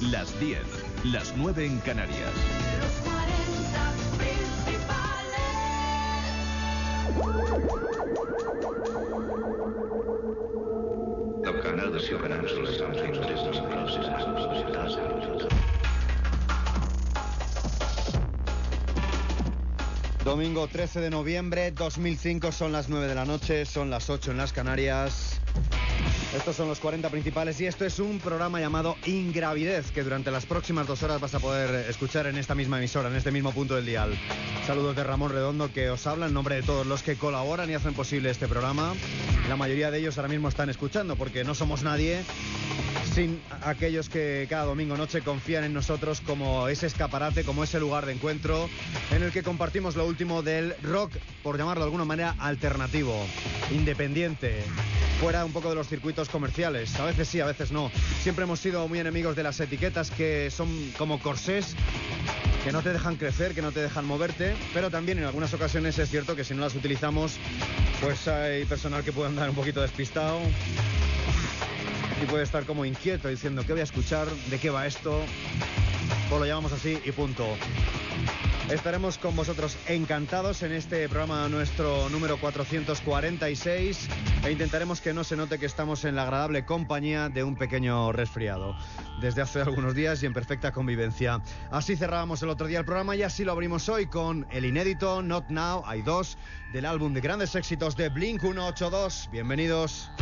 Las 10, las 9 en Canarias. Los 40 principales. The Canal Supernatural is something that is not processed. It does. Domingo 13 de noviembre 2005, son las 9 de la noche, son las 8 en las Canarias. Estos son los 40 principales y esto es un programa llamado Ingravidez, que durante las próximas 2 horas vas a poder escuchar en esta misma emisora, en este mismo punto del dial. Saludos de Ramón Redondo, que os habla en nombre de todos los que colaboran y hacen posible este programa. La mayoría de ellos ahora mismo están escuchando, porque no somos nadie sin aquellos que cada domingo noche confían en nosotros como ese escaparate, como ese lugar de encuentro en el que compartimos lo último del rock, por llamarlo de alguna manera, alternativo, independiente, fuera un poco de los circuitos comerciales. A veces sí, a veces no. Siempre hemos sido muy enemigos de las etiquetas que son como corsés, que no te dejan crecer, que no te dejan moverte, pero también en algunas ocasiones es cierto que si no las utilizamos, pues hay personal que puede andar un poquito despistado y puede estar como inquieto diciendo ¿qué voy a escuchar? ¿De qué va esto? Pues lo llamamos así y punto. Estaremos con vosotros encantados en este programa, nuestro número 446, e intentaremos que no se note que estamos en la agradable compañía de un pequeño resfriado desde hace algunos días y en perfecta convivencia. Así cerrábamos el otro día el programa y así lo abrimos hoy con el inédito Not Now, Hay Dos, del álbum de grandes éxitos de Blink 182. Bienvenidos.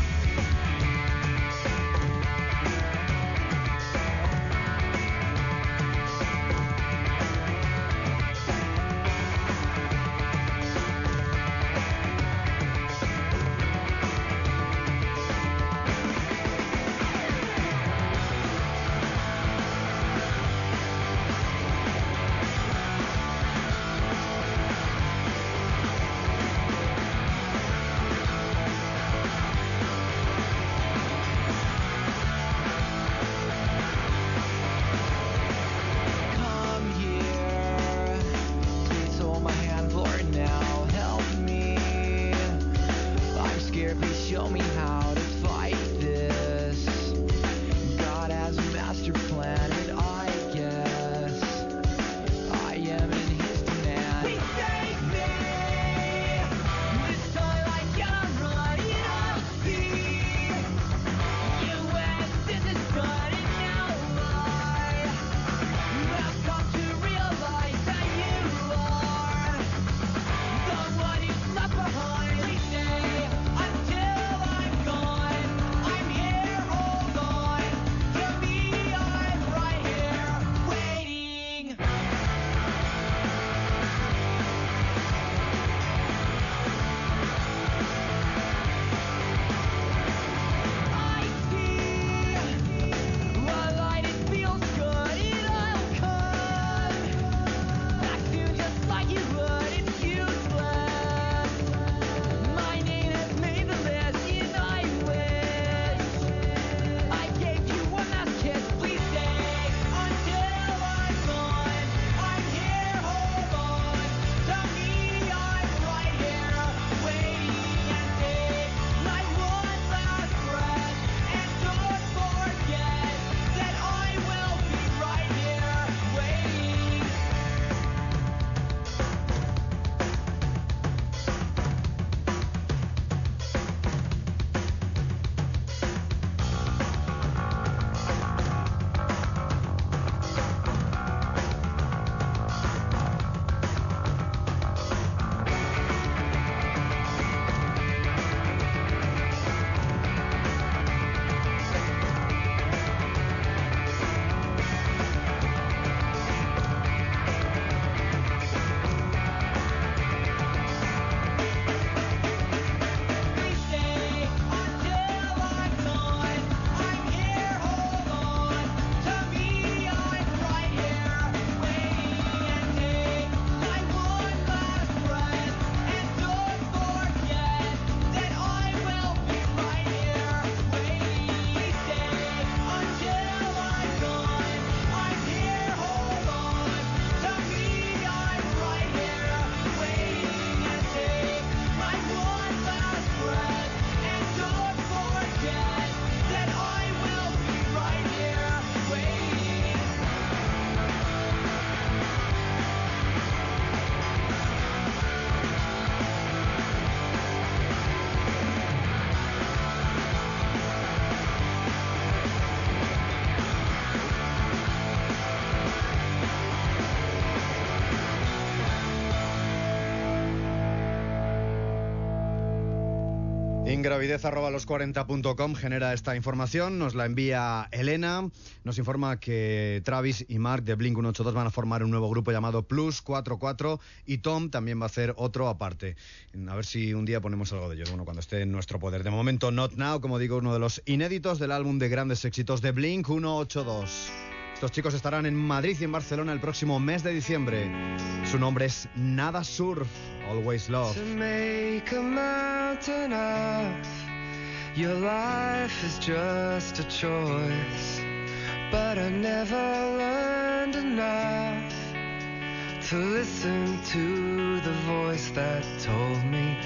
Ingravidez@los40.com genera esta información, nos la envía Elena, nos informa que Travis y Mark de Blink-182 van a formar un nuevo grupo llamado Plus 44 y Tom también va a hacer otro aparte. A ver si un día ponemos algo de ellos, bueno, cuando esté en nuestro poder. De momento, Not Now, como digo, uno de los inéditos del álbum de grandes éxitos de Blink-182. Estos chicos estarán en Madrid y en Barcelona el próximo mes de diciembre. Su nombre es Nada Surf, Always Love. To make a mountain of your life is just a choice, but I never learned enough to listen to the voice that told me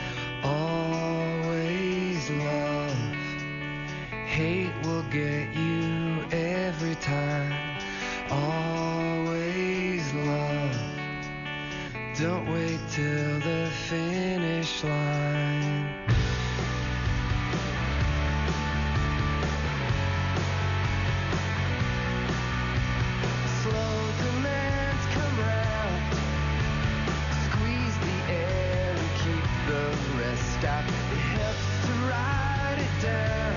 always love. Hate will get you every time. Always love. Don't wait till the finish line. Slow demands come round. Squeeze the air and keep the rest out. It helps to write it down,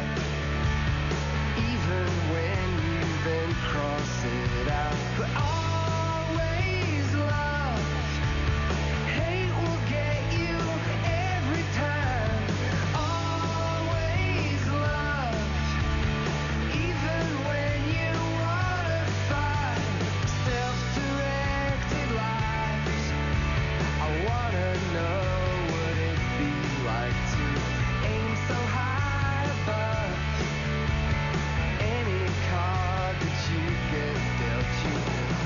even when you then cross it out. But always love. Hate will get you every time. Always love. Even when you wanna fight self-directed lives. I wanna know what it'd be like to aim so high above any card that you get dealt you.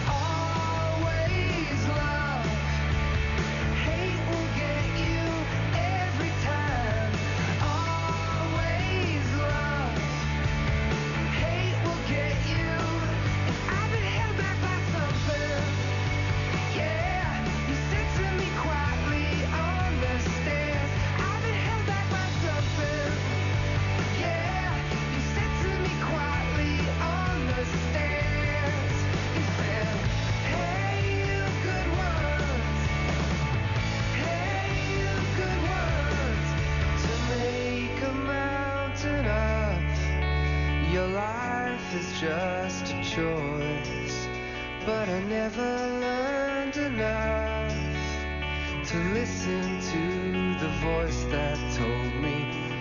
Always love. Hate will get you every time. Always love. Hate will get you. I've been held back by something. Yeah, you said to me quietly on the stairs. I've been held back by something. Yeah, you said to me quietly on the stairs. You said, hey, you good ones. Hey, you good ones. To make a mountain of your life is just a choice, but I never learned enough to listen to the voice that told me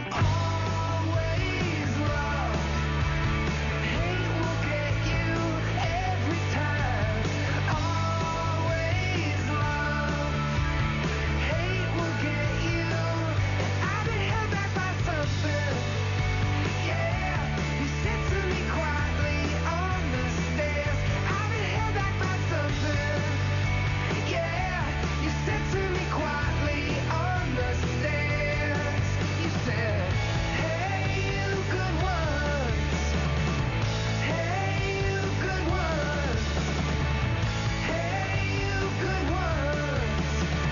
always love. Hate will get you every time. Always love. Hate will get you. I've been held back by something. Yeah, you said to me quietly on the stairs. I've been held back by something. Yeah, you said to me quietly on the stairs. You said, hey, you good ones. Hey, you good ones. Hey, you good ones.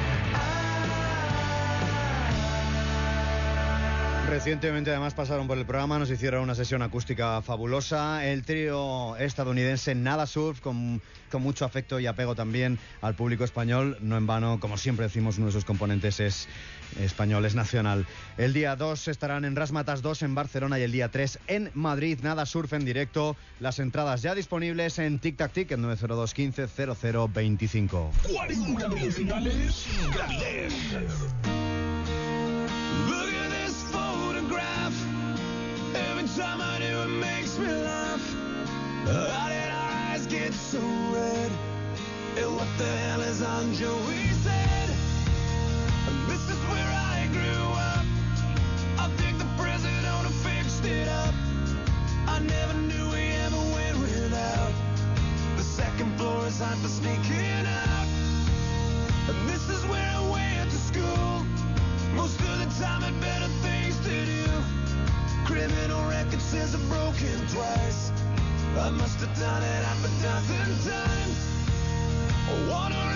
Recientemente además pasaron por el programa, nos hicieron una sesión acústica fabulosa. El trío estadounidense Nada Surf, con mucho afecto y apego también al público español. No en vano, como siempre decimos, uno de sus componentes es español, es nacional. El día 2 estarán en Razzmatazz 2 en Barcelona y el día 3 en Madrid. Nada Surf en directo. Las entradas ya disponibles en Tic Tac Tic en 902 15 00 25. 40 principales Ingravidez. Look at this photograph. Every time I do it makes me laugh. How did our eyes get so red? And what the hell is on Joey's head? This is where I grew up. I think the president who fixed it up. I never knew we ever went without. The second floor is hot for sneaking out. And this is where I went to school. Most of the time had better things to do. Criminal record says I've broken twice. I must have done it half a dozen times. I wanna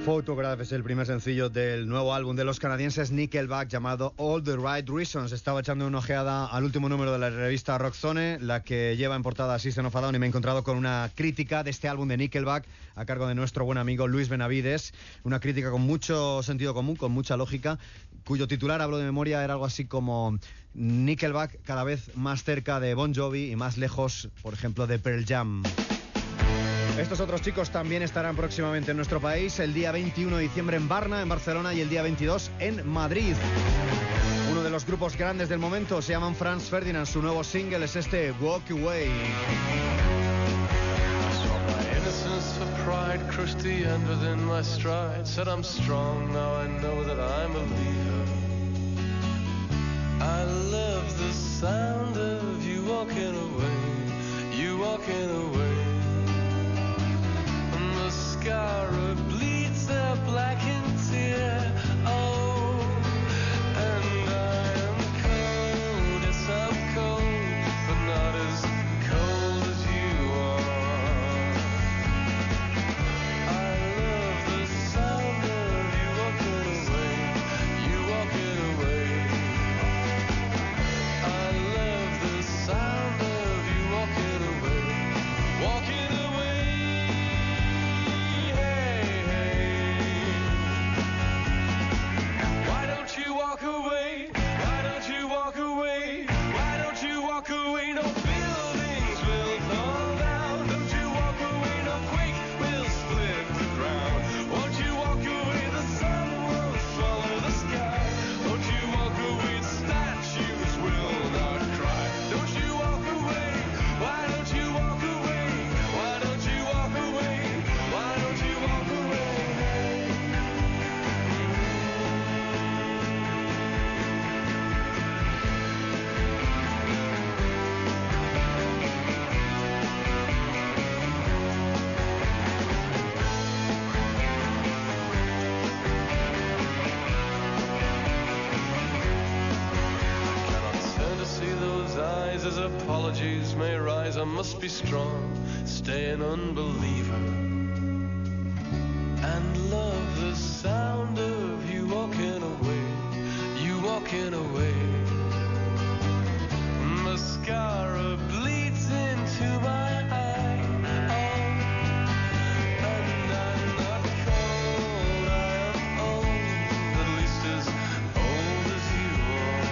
Photograph es el primer sencillo del nuevo álbum de los canadienses Nickelback llamado All the Right Reasons. Estaba echando una ojeada al último número de la revista Rockzone, la que lleva en portada System of a Down, y me he encontrado con una crítica de este álbum de Nickelback a cargo de nuestro buen amigo Luis Benavides. Una crítica con mucho sentido común, con mucha lógica, cuyo titular, hablo de memoria, era algo así como Nickelback cada vez más cerca de Bon Jovi y más lejos, por ejemplo, de Pearl Jam. Estos otros chicos también estarán próximamente en nuestro país, el día 21 de diciembre en Varna, en Barcelona, y el día 22 en Madrid. Uno de los grupos grandes del momento se llaman Franz Ferdinand, su nuevo single es este Walk Away. Pride crushed the end within my stride. Said I'm strong, now I know that I'm a leader. I love the sound of you walking away, you walking away. Mascara bleeds a blackened tear. Oh, and I am cold, yes I'm cold, but not as cold as you are. I love the sound of you walking away, you walking away. I love the sound of you walking away, walking away. Walk away, why don't you walk away? Why don't you walk away? No buildings will fall down. Don't you walk away? No quake will split the ground. Won't you walk away? The sun won't swallow the sky. Won't you walk away? The statues will not cry. Don't you walk away? Why don't you walk away? Why don't you walk away? Why don't you walk away? As apologies may rise, I must be strong, stay an unbeliever, and love the sound of you walking away, you walking away. Mascara bleeds into my eye, oh, and I'm not cold, I am old, at least as old as you are.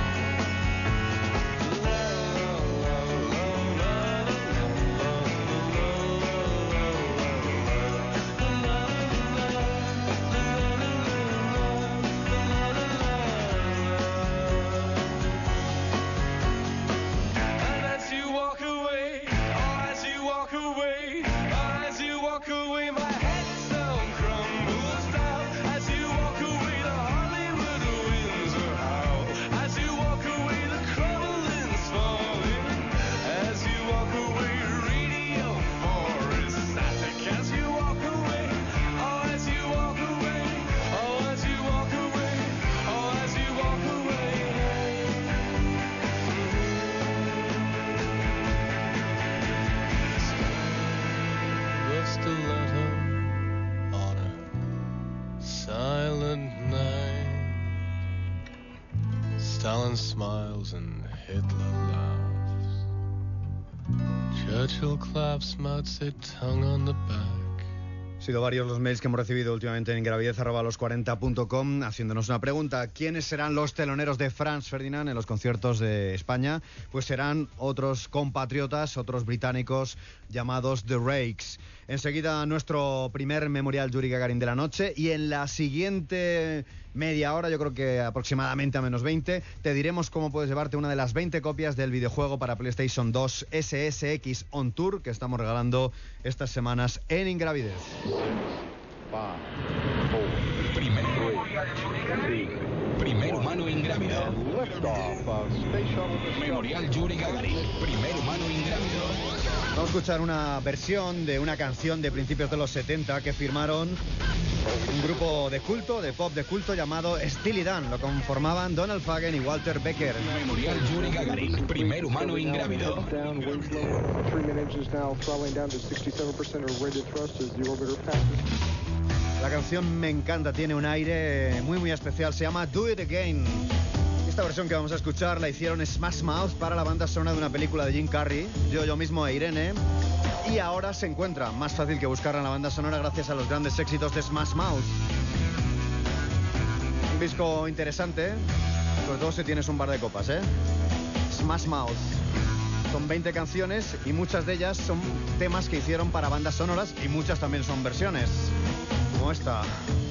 Stalin smiles and Hitler laughs. Churchill claps Mao Zedong on the back. Han sido varios los mails que hemos recibido últimamente en ingravidez@los40.com haciéndonos una pregunta. ¿Quiénes serán los teloneros de Franz Ferdinand en los conciertos de España? Pues serán otros compatriotas, otros británicos llamados The Rakes. Enseguida nuestro primer memorial Yuri Gagarin de la noche, y en la siguiente media hora, yo creo que aproximadamente a menos 20, te diremos cómo puedes llevarte una de las 20 copias del videojuego para PlayStation 2 SSX On Tour que estamos regalando estas semanas en Ingravidez. Primer humano ingrávido. Memorial Yuri Gagarin. Primer humano ingrávido. Vamos a escuchar una versión de una canción de principios de los 70 que firmaron un grupo de culto, de pop de culto llamado Steely Dan. Lo conformaban Donald Fagen y Walter Becker. Memorial Yuri Gagarin. Primer humano ingrávido. La canción me encanta, tiene un aire muy especial, se llama Do It Again. Esta versión que vamos a escuchar la hicieron Smash Mouth para la banda sonora de una película de Jim Carrey, yo mismo e Irene, y ahora se encuentra más fácil que buscarla en la banda sonora gracias a los grandes éxitos de Smash Mouth. Un disco interesante, sobre todo si tienes un bar de copas, ¿eh? Smash Mouth. Son 20 canciones y muchas de ellas son temas que hicieron para bandas sonoras y muchas también son versiones, como esta.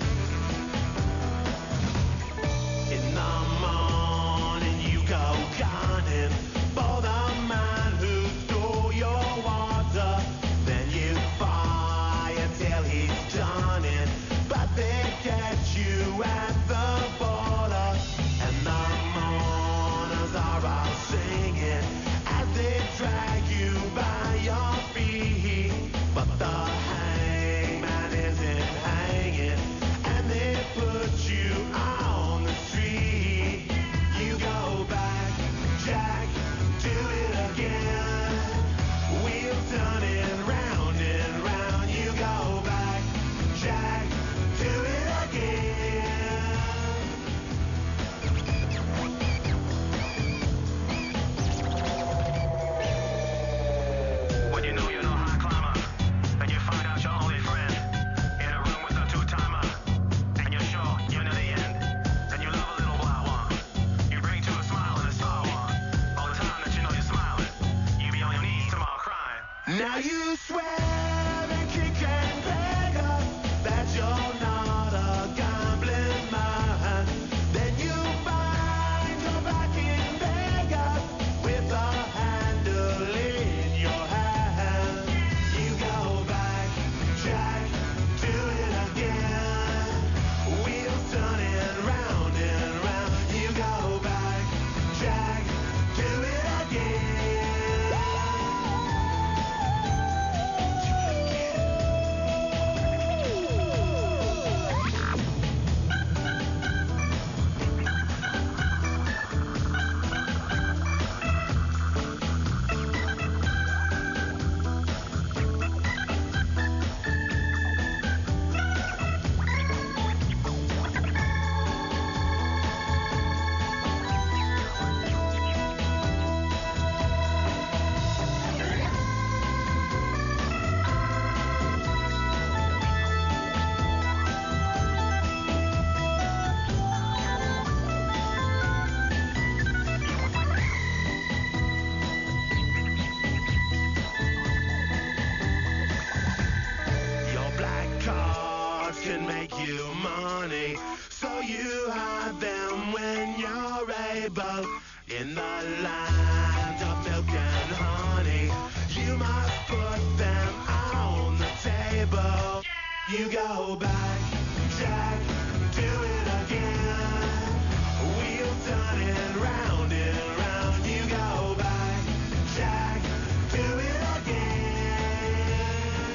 In the morning you go gunning for the man who stole your water. Then you fire till he's done it, but they get you at the border. And the mourners are all singing as they drag you by your feet. But the hangman isn't hanging, and they put you on the street. You go back, Jack, do it again. Wheels turning round and round. You go back, Jack, do it again. When you know you're no high climber, and you find out you're only friend in a room with a two-timer, and you're sure you're near the end, and you love a little wild one. You bring to a smile and a star one. All the time that you know you're smiling, you be on your knees tomorrow crying. Now you swear and kick and beg us that you're not a gambling man. Then you find you're back in Vegas with a handle in your hand. You go back, Jack, do it again. Wheels turning round and round. You go back, Jack, do it again. Your black cards can make you money, so you hide them when you're able. In the land of milk and honey, you must put them on the table. You go back, Jack, do it again. Wheels turning round and round. You go back, Jack, do it again.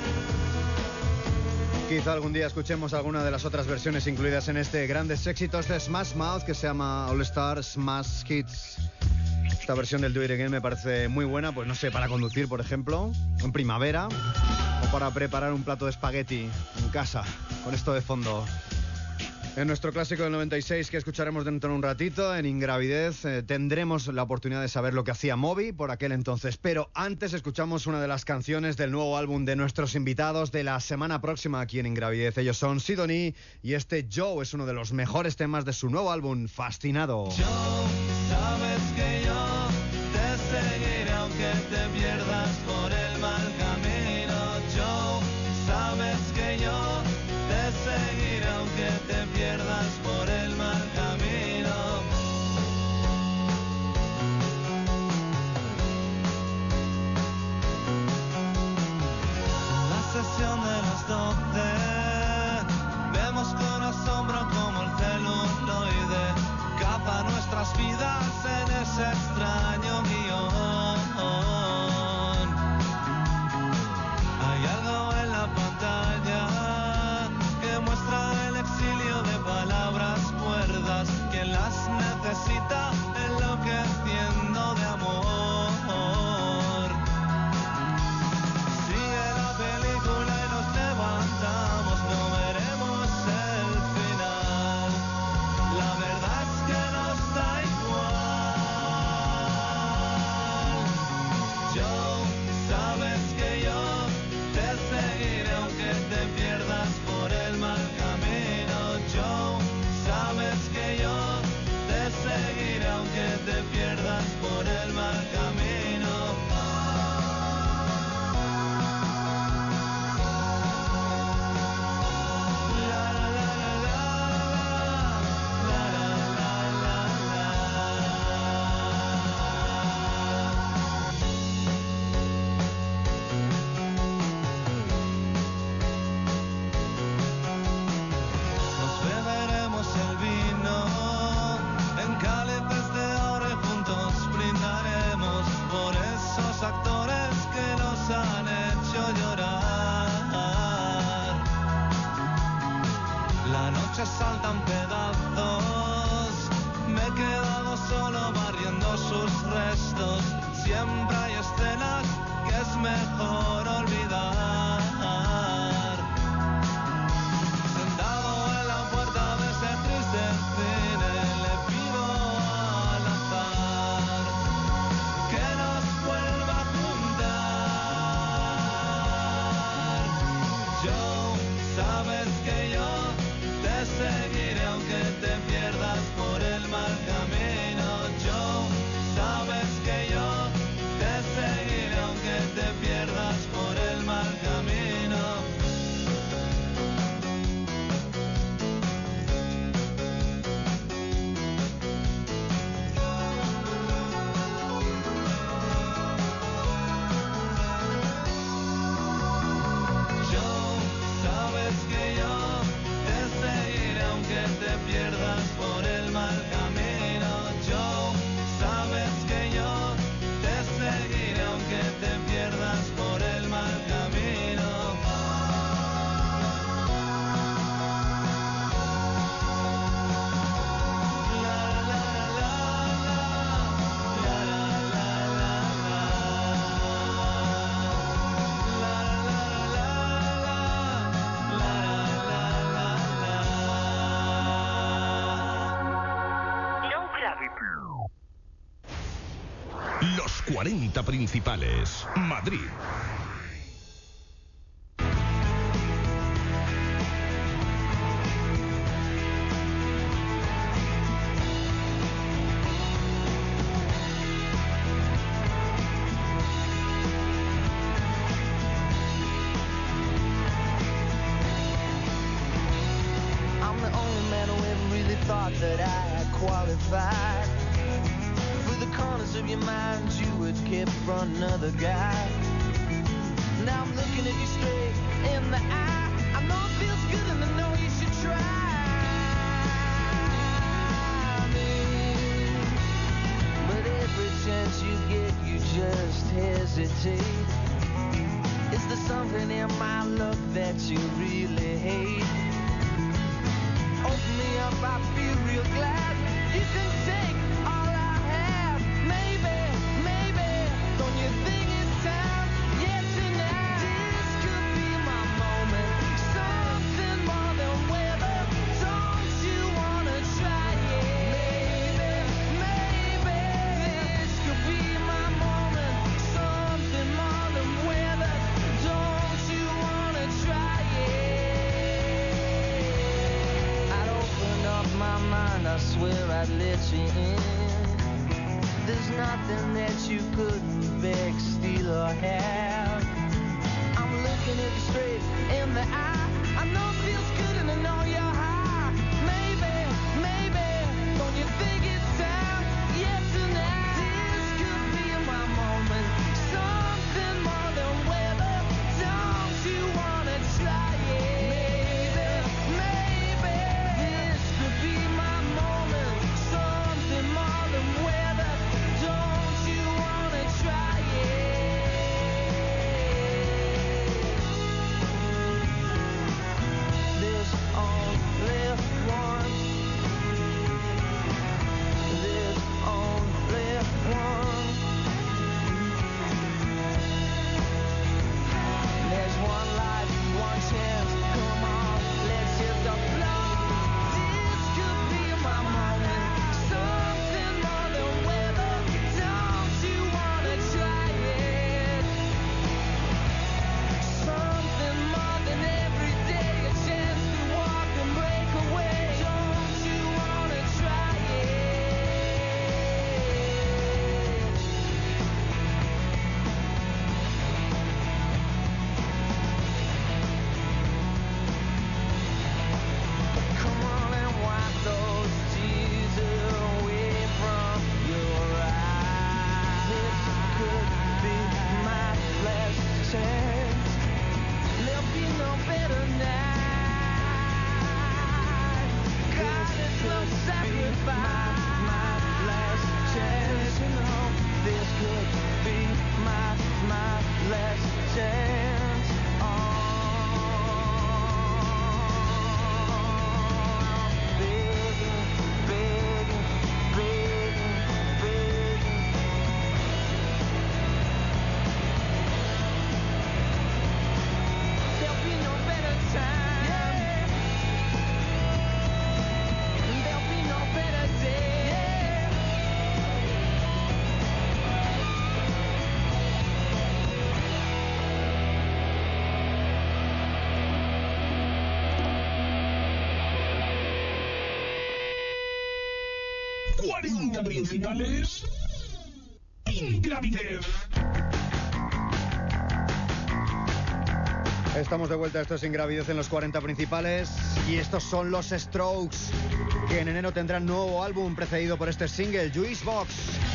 Quizá algún día escuchemos alguna de las otras versiones incluidas en este grandes éxitos de Smash Mouth que se llama All Star Smash Hits. Esta versión del Do It Again me parece muy buena, pues no sé, para conducir, por ejemplo, en primavera, o para preparar un plato de espagueti en casa, con esto de fondo. En nuestro clásico del 96, que escucharemos dentro de un ratito, en Ingravidez, tendremos la oportunidad de saber lo que hacía Moby por aquel entonces. Pero antes escuchamos una de las canciones del nuevo álbum de nuestros invitados de la semana próxima aquí en Ingravidez. Ellos son Sidonie y este Joe es uno de los mejores temas de su nuevo álbum, Fascinado. Yo, sabes que yo te seguiré aunque te pierdas por el mal camino. Yo, sabes que yo te seguiré aunque te pierdas por el mal camino. La sesión de las 12 vemos con asombro como el celuloide capa nuestras vidas en se saltan pedazos. Me he quedado solo barriendo sus restos. Siempre hay escenas que es mejor olvidar. Sentado en la puerta de ese triste cine, le pido al azar que nos vuelva a juntar. Joe, sabes que yo te seguiré aunque te pierdas por el mal camino. Joe, sabes que yo te seguiré aunque te pierdas por el mal camino. Joe, sabes que yo te seguiré aunque te pierdas por el mal camino. Joe, sabes que yo te seguiré aunque te pierdas por el mal camino. Los 40 principales. Madrid. I'm the only man who ever really thought that I qualified. For the corners of your mind, you would keep for another guy. Now I'm looking at you straight in the eye. I know it feels good and I know you should try me. But every chance you get, you just hesitate. Is there something in my look that you really hate? Open me up, I feel real glad. You can take all I have. Maybe, don't you think it's time? Yeah, tonight. This could be my moment. Something more than weather. Don't you wanna try it? Maybe, this could be my moment. Something more than weather. Don't you wanna try it? I'd open up my mind, I swear I'd let you in. There's nothing that you couldn't beg, steal or have. I'm looking at you straight in the eye. I know it feels good and I know you're high. Maybe, don't you think it's time? Yeah, tonight. This could be my moment. Something more than weather. Don't you wanna try it? Maybe, this could be my moment. Something more than weather. Don't you wanna try it? 40 principales. Ingravidez. Estamos de vuelta, esto es Ingravidez en los 40 principales. Y estos son los Strokes, que en enero tendrán nuevo álbum precedido por este single, Juice Box.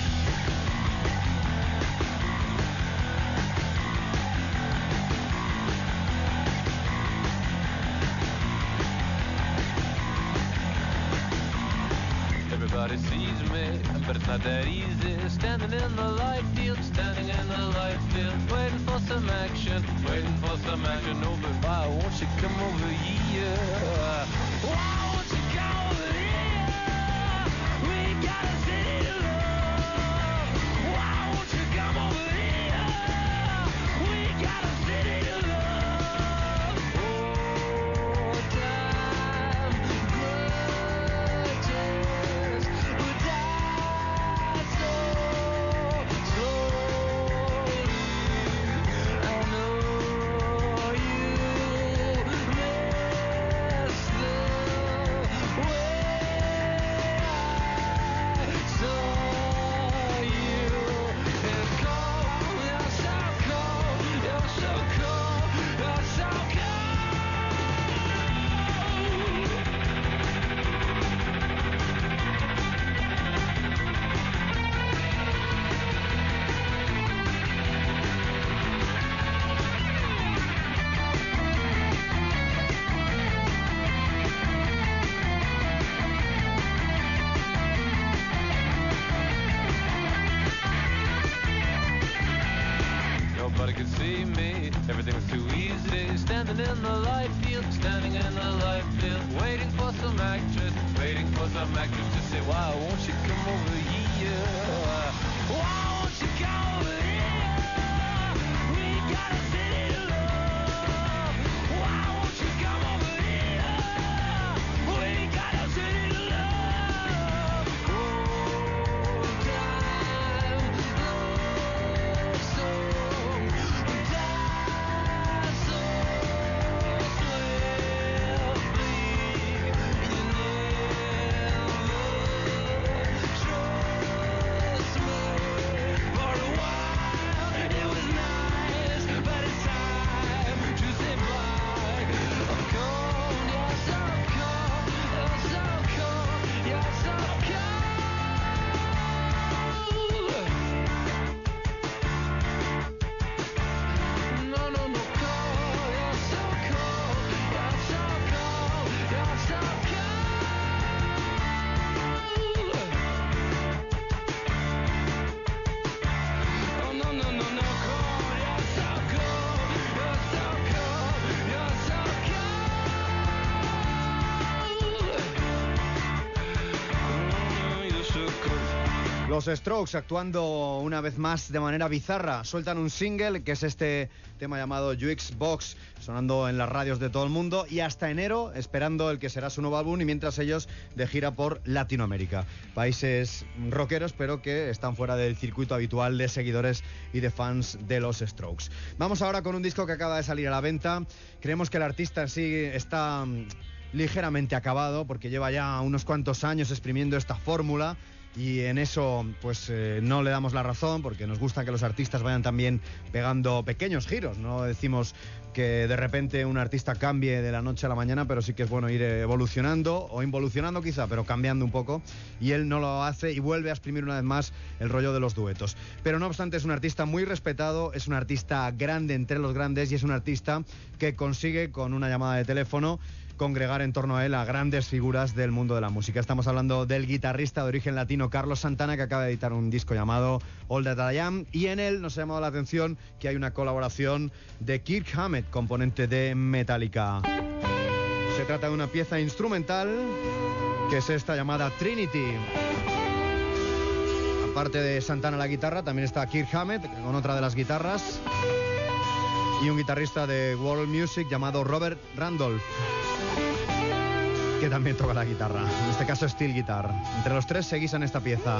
Everybody sees me, but it's not that easy. Standing in the light field, standing in the light field, waiting for some action, waiting for some action. Oh, but why won't you come over here? Why won't you come over here? We got a city to love. Why won't you come over here? We got a city to love. Oh, time grudges would die so slowly. I know you miss the way I saw you. It's cold, you're so cold, you're so cold, you're so cold. Nobody could see me, everything was too easy. Standing in the light field, standing in the light field, waiting for some actress to say, why won't you come over here? Why won't you come over here? We got a city to love. Why won't you come over here? We got a city to love. Oh, time loves so die so swiftly. You never trust me. For a while it was nice, but it's time to say bye. I'm cold, you're so cold, you're so cold, you're so cold. No, no, no, cold, you're so cold, you're so cold, you're so cold. Oh, no, no, no, no, cold, you're so cold, you're so cold, you're so cold. You're so cold. Los Strokes actuando una vez más de manera bizarra. Sueltan un single que es este tema llamado Juice Box, sonando en las radios de todo el mundo, y hasta enero esperando el que será su nuevo álbum, y mientras ellos de gira por Latinoamérica. Países rockeros, pero que están fuera del circuito habitual de seguidores y de fans de los Strokes. Vamos ahora con un disco que acaba de salir a la venta. Creemos que el artista en sí está ligeramente acabado, porque lleva ya unos cuantos años exprimiendo esta fórmula. Y en eso pues no le damos la razón, porque nos gusta que los artistas vayan también pegando pequeños giros. No decimos que de repente un artista cambie de la noche a la mañana, pero sí que es bueno ir evolucionando, o involucionando quizá, pero cambiando un poco. Y él no lo hace y vuelve a exprimir una vez más el rollo de los duetos. Pero no obstante es un artista muy respetado, es un artista grande entre los grandes, y es un artista que consigue con una llamada de teléfono congregar en torno a él a grandes figuras del mundo de la música. Estamos hablando del guitarrista de origen latino Carlos Santana, que acaba de editar un disco llamado All That I Am, y en él nos ha llamado la atención que hay una colaboración de Kirk Hammett, componente de Metallica. Se trata de una pieza instrumental que es esta llamada Trinity. Aparte de Santana a la guitarra, también está Kirk Hammett con otra de las guitarras, y un guitarrista de World Music llamado Robert Randolph, que también toca la guitarra, en este caso steel guitar. Entre los tres se guisan esta pieza.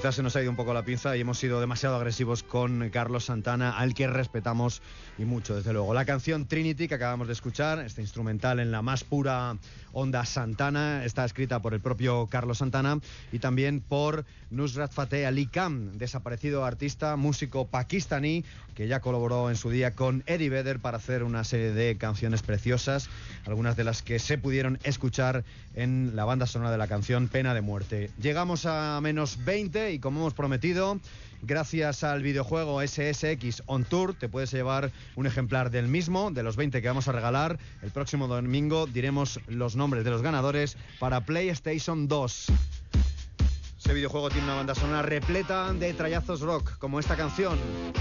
quizás se nos ha ido un poco la pinza y hemos sido demasiado agresivos con Carlos Santana, al que respetamos y mucho, desde luego. La canción Trinity que acabamos de escuchar, este instrumental en la más pura onda Santana, está escrita por el propio Carlos Santana y también por Nusrat Fateh Ali Khan, desaparecido artista, músico pakistaní, que ya colaboró en su día con Eddie Vedder para hacer una serie de canciones preciosas, algunas de las que se pudieron escuchar en la banda sonora de la canción Pena de Muerte. Llegamos a menos 20 y, como hemos prometido, gracias al videojuego SSX On Tour, te puedes llevar un ejemplar del mismo, de los 20 que vamos a regalar. El próximo domingo diremos los nombres de los ganadores para PlayStation 2. Ese videojuego tiene una banda sonora repleta de trallazos rock, como esta canción.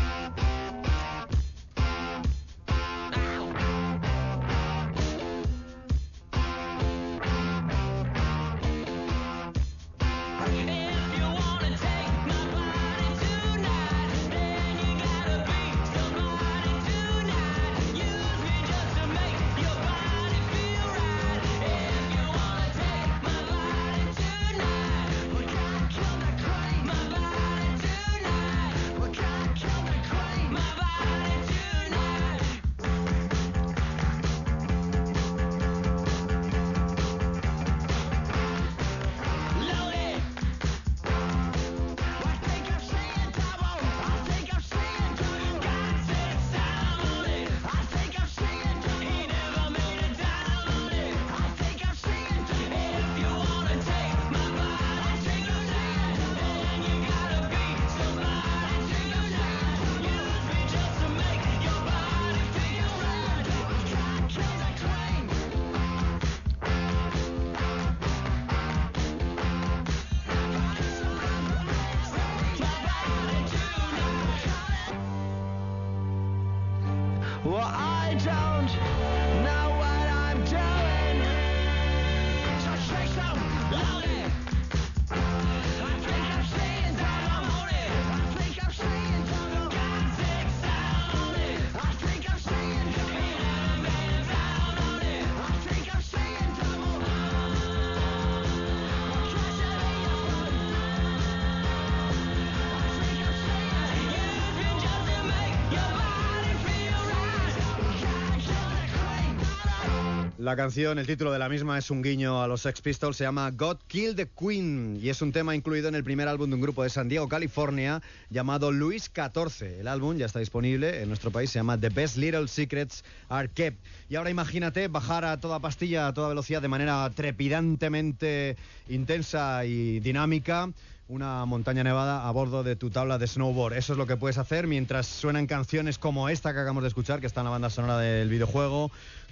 La canción, el título de la misma es un guiño a los Sex Pistols, se llama God Kill the Queen y es un tema incluido en el primer álbum de un grupo de San Diego, California, llamado Luis XIV. El álbum ya está disponible en nuestro país, se llama The Best Little Secrets Are Kept. Y ahora imagínate bajar a toda pastilla, a toda velocidad, de manera trepidantemente intensa y dinámica, una montaña nevada a bordo de tu tabla de snowboard. Eso es lo que puedes hacer mientras suenan canciones como esta que acabamos de escuchar, que está en la banda sonora del videojuego,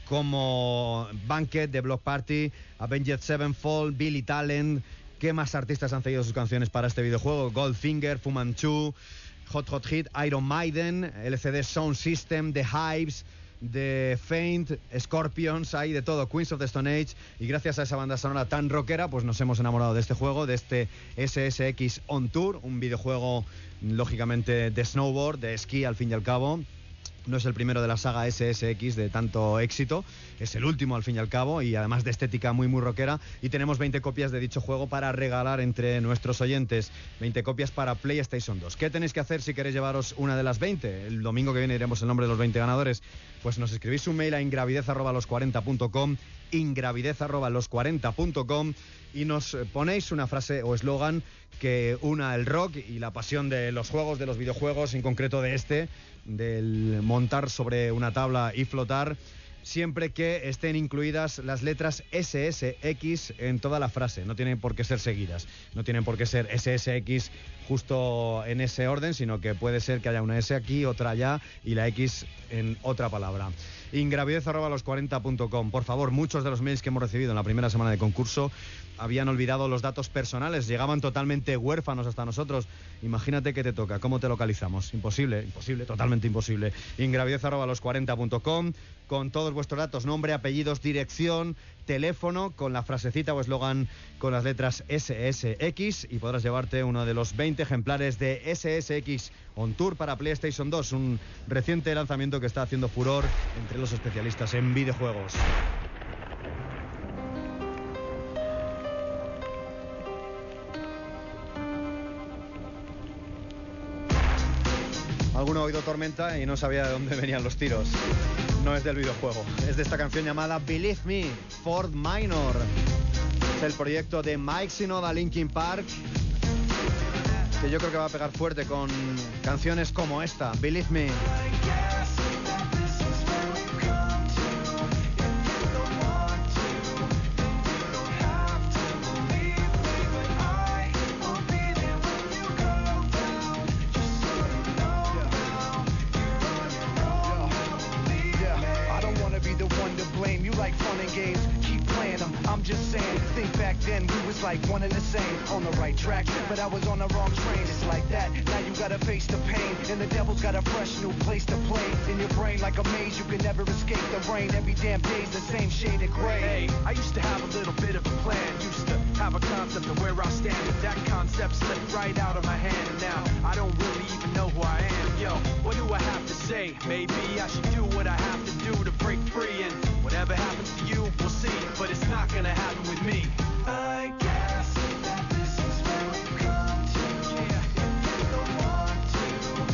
como Banquet de Block Party, Avenged Sevenfold, Billy Talent. ¿Qué más artistas han cedido sus canciones para este videojuego? Goldfinger, Fu Manchu, Hot Hot Hit, Iron Maiden, LCD Sound System, The Hives, The Faint, Scorpions, hay de todo, Queens of the Stone Age. Y gracias a esa banda sonora tan rockera, pues nos hemos enamorado de este juego, de este SSX On Tour, un videojuego lógicamente de snowboard, de esquí al fin y al cabo. No es el primero de la saga SSX de tanto éxito, es el último al fin y al cabo, y además de estética muy muy rockera. Y tenemos 20 copias de dicho juego para regalar entre nuestros oyentes, 20 copias para PlayStation 2. ¿Qué tenéis que hacer si queréis llevaros una de las 20? El domingo que viene diremos el nombre de los 20 ganadores. Pues nos escribís un mail a ingravidez@los40.com, ingravidez@los40.com, y nos ponéis una frase o eslogan que una el rock y la pasión de los juegos, de los videojuegos, en concreto de este, del montar sobre una tabla y flotar, siempre que estén incluidas las letras SSX en toda la frase. No tienen por qué ser seguidas, no tienen por qué ser SSX justo en ese orden, sino que puede ser que haya una S aquí, otra allá y la X en otra palabra. Ingravidez@los40.com. Por favor, muchos de los mails que hemos recibido en la primera semana de concurso habían olvidado los datos personales, llegaban totalmente huérfanos hasta nosotros. Imagínate que te toca, ¿cómo te localizamos? Imposible, totalmente imposible. Ingravidez@los40.com, con todos vuestros datos, nombre, apellidos, dirección, teléfono, con la frasecita o eslogan con las letras SSX, y podrás llevarte uno de los 20 ejemplares de SSX On Tour para PlayStation 2, un reciente lanzamiento que está haciendo furor entre los especialistas en videojuegos. oído Tormenta y no sabía de dónde venían los tiros. No es del videojuego, es de esta canción llamada Believe Me, Fort Minor. Es el proyecto de Mike Shinoda, Linkin Park, que yo creo que va a pegar fuerte con canciones como esta, Believe Me. Like one and the same, on the right track, but I was on the wrong train. It's like that, now you gotta face the pain, and the devil's got a fresh new place to play. In your brain like a maze, you can never escape the rain. Every damn day's the same shade of gray. Hey, I used to have a little bit of a plan, used to have a concept of where I stand, but that concept slipped right out of my hand, and now I don't really even know who I am. Yo, what do I have to say? Maybe I should do what I have to do to break free, and whatever happens to you, we'll see, but it's not gonna happen with me. I guess that this is where we've come to. Yeah, if you don't want to,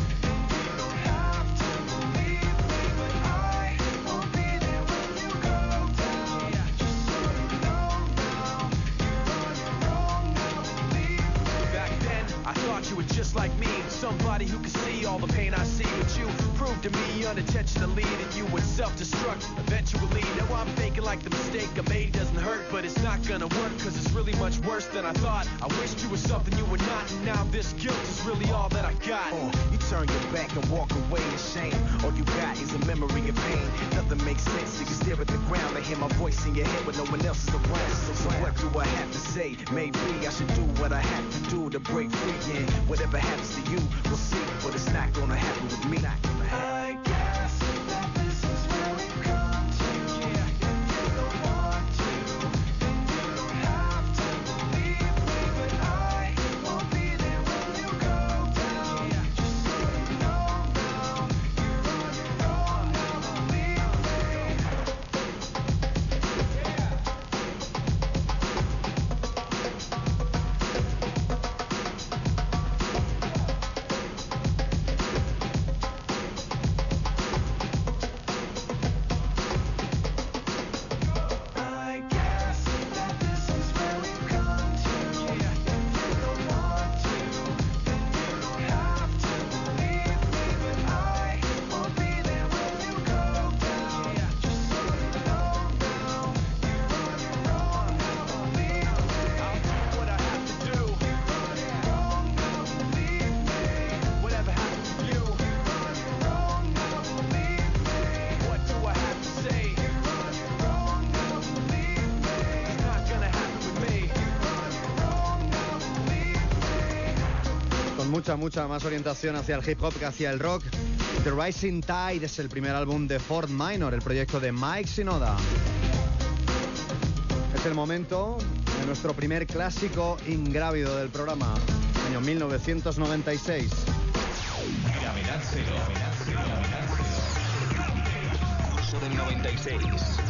you don't have to believe me, but I will be there when you go down. Yeah, just so you know now, you're on your own now, believe me. Back then, I thought you were just like me, somebody who could see all the pain I see, but you proved to me unintentionally that you would self-destruct eventually. Now I'm thinking like the mistake I made doesn't hurt, but it's not gonna work, cause it's really much worse than I thought. I wished you were something you were not, and now this guilt is really all that I got. You turn your back and walk away in shame. All you got is a memory of pain. Nothing makes sense, you can stare at the ground and hear my voice in your head when no one else is around. So what do I have to say? Maybe I should do what I have to do to break free, and whatever happens to you, we'll see, but it's not gonna happen with me. I guess that this is where we've come to. Yeah, if you don't want to, you don't have to believe me, but I will be there when you go down. Yeah, just so you know now, you're on your own now, believe me. I guess that this is where we've come to. Yeah, if you don't want to, you don't have to believe me, but I will be there when you go down. Yeah, just so you know now, you're on your own now, believe me. I'll do what I have to do. You're on your own now, believe me. Whatever happens to you, You're on your own now, believe me. what do I have to say? You're on your own now, believe me. It's not gonna happen with me. You're on your own now, believe me. Con mucha más orientación hacia el hip hop que hacia el rock. The Rising Tide es el primer álbum de Fort Minor, el proyecto de Mike Shinoda. Es el momento de nuestro primer clásico ingrávido del programa, año 1996. Gravedad cero. Curso del 96.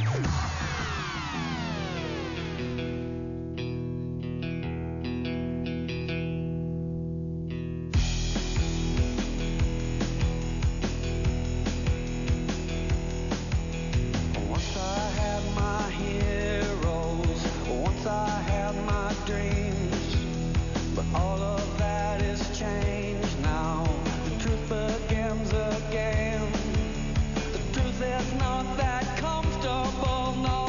Once I had my heroes, once I had my dreams, but all of that is changed now. The truth begins again. The truth is not that comfortable, no.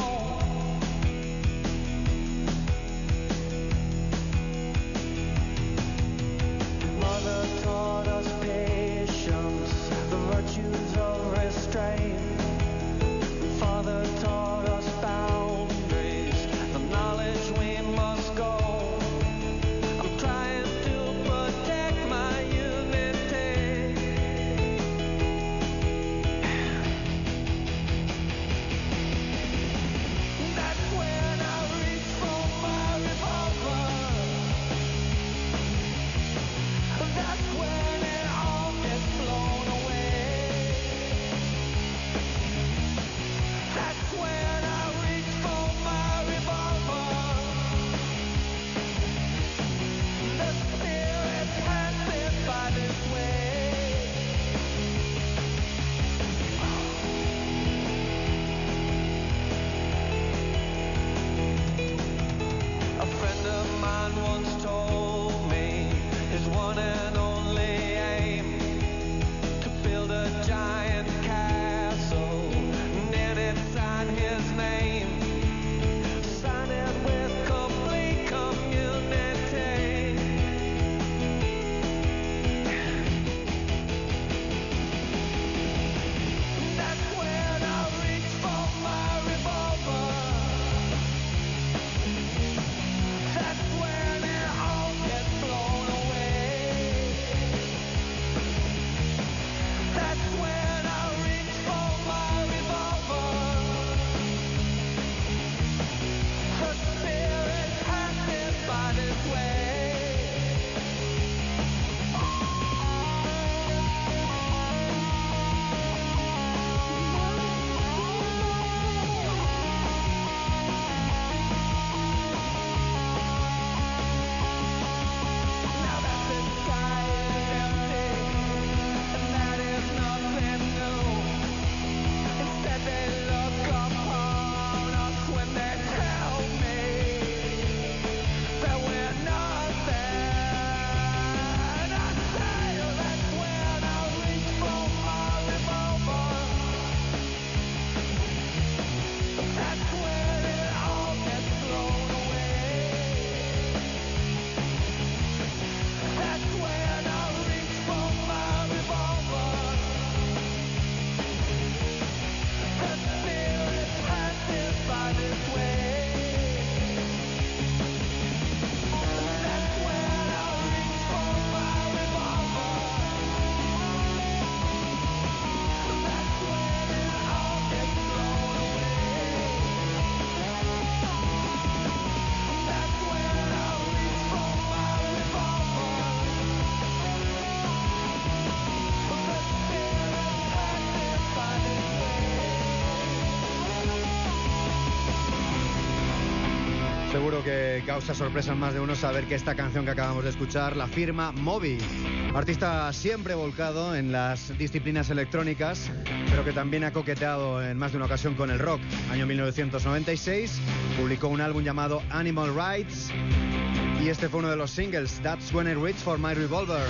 Seguro que causa sorpresa en más de uno saber que esta canción que acabamos de escuchar la firma Moby, artista siempre volcado en las disciplinas electrónicas, pero que también ha coqueteado en más de una ocasión con el rock. Año 1996, publicó un álbum llamado Animal Rights y este fue uno de los singles, That's When I Reach For My Revolver.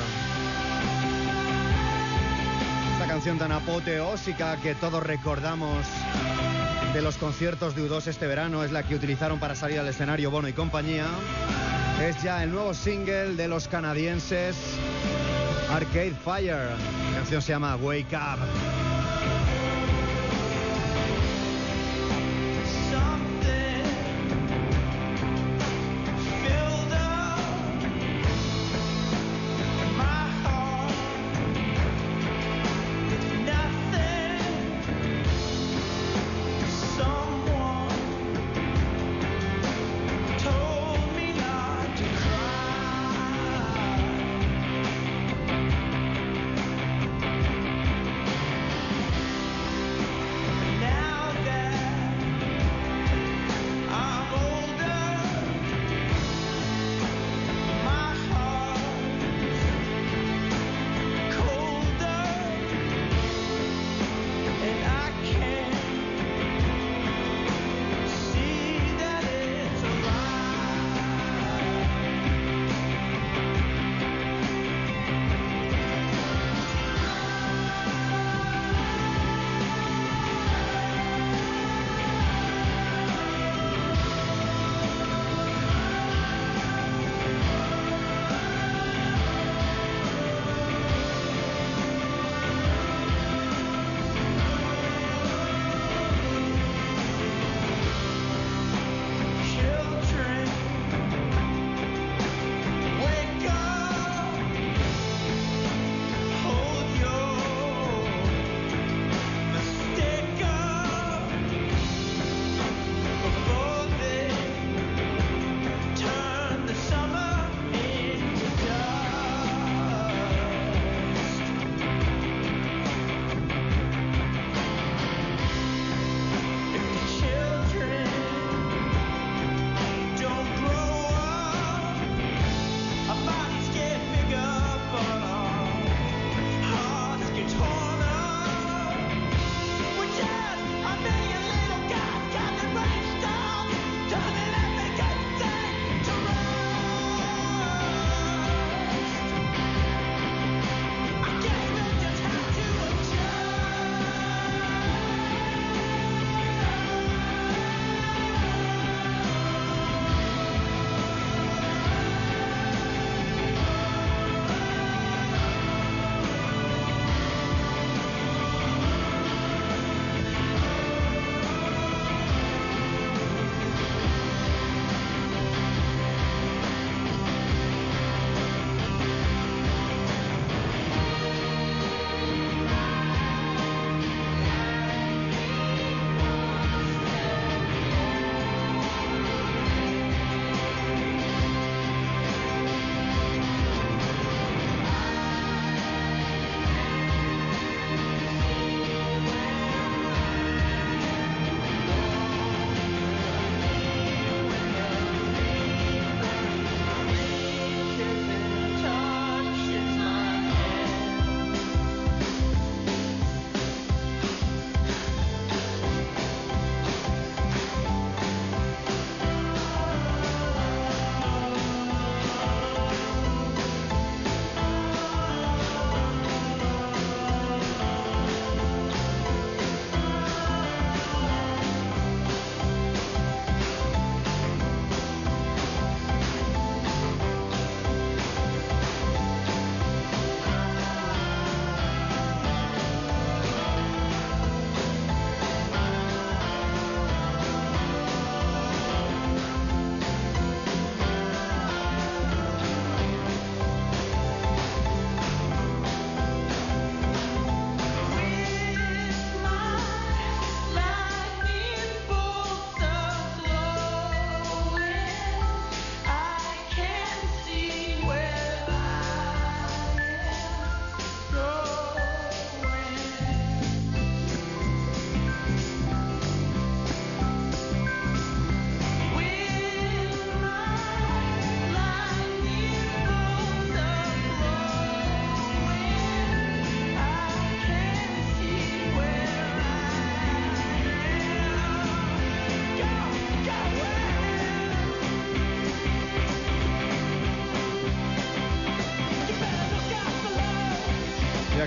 Esta canción tan apoteósica que todos recordamos de los conciertos de U2 este verano es la que utilizaron para salir al escenario Bono y compañía. Es ya el nuevo single de los canadienses Arcade Fire. La canción se llama Wake Up.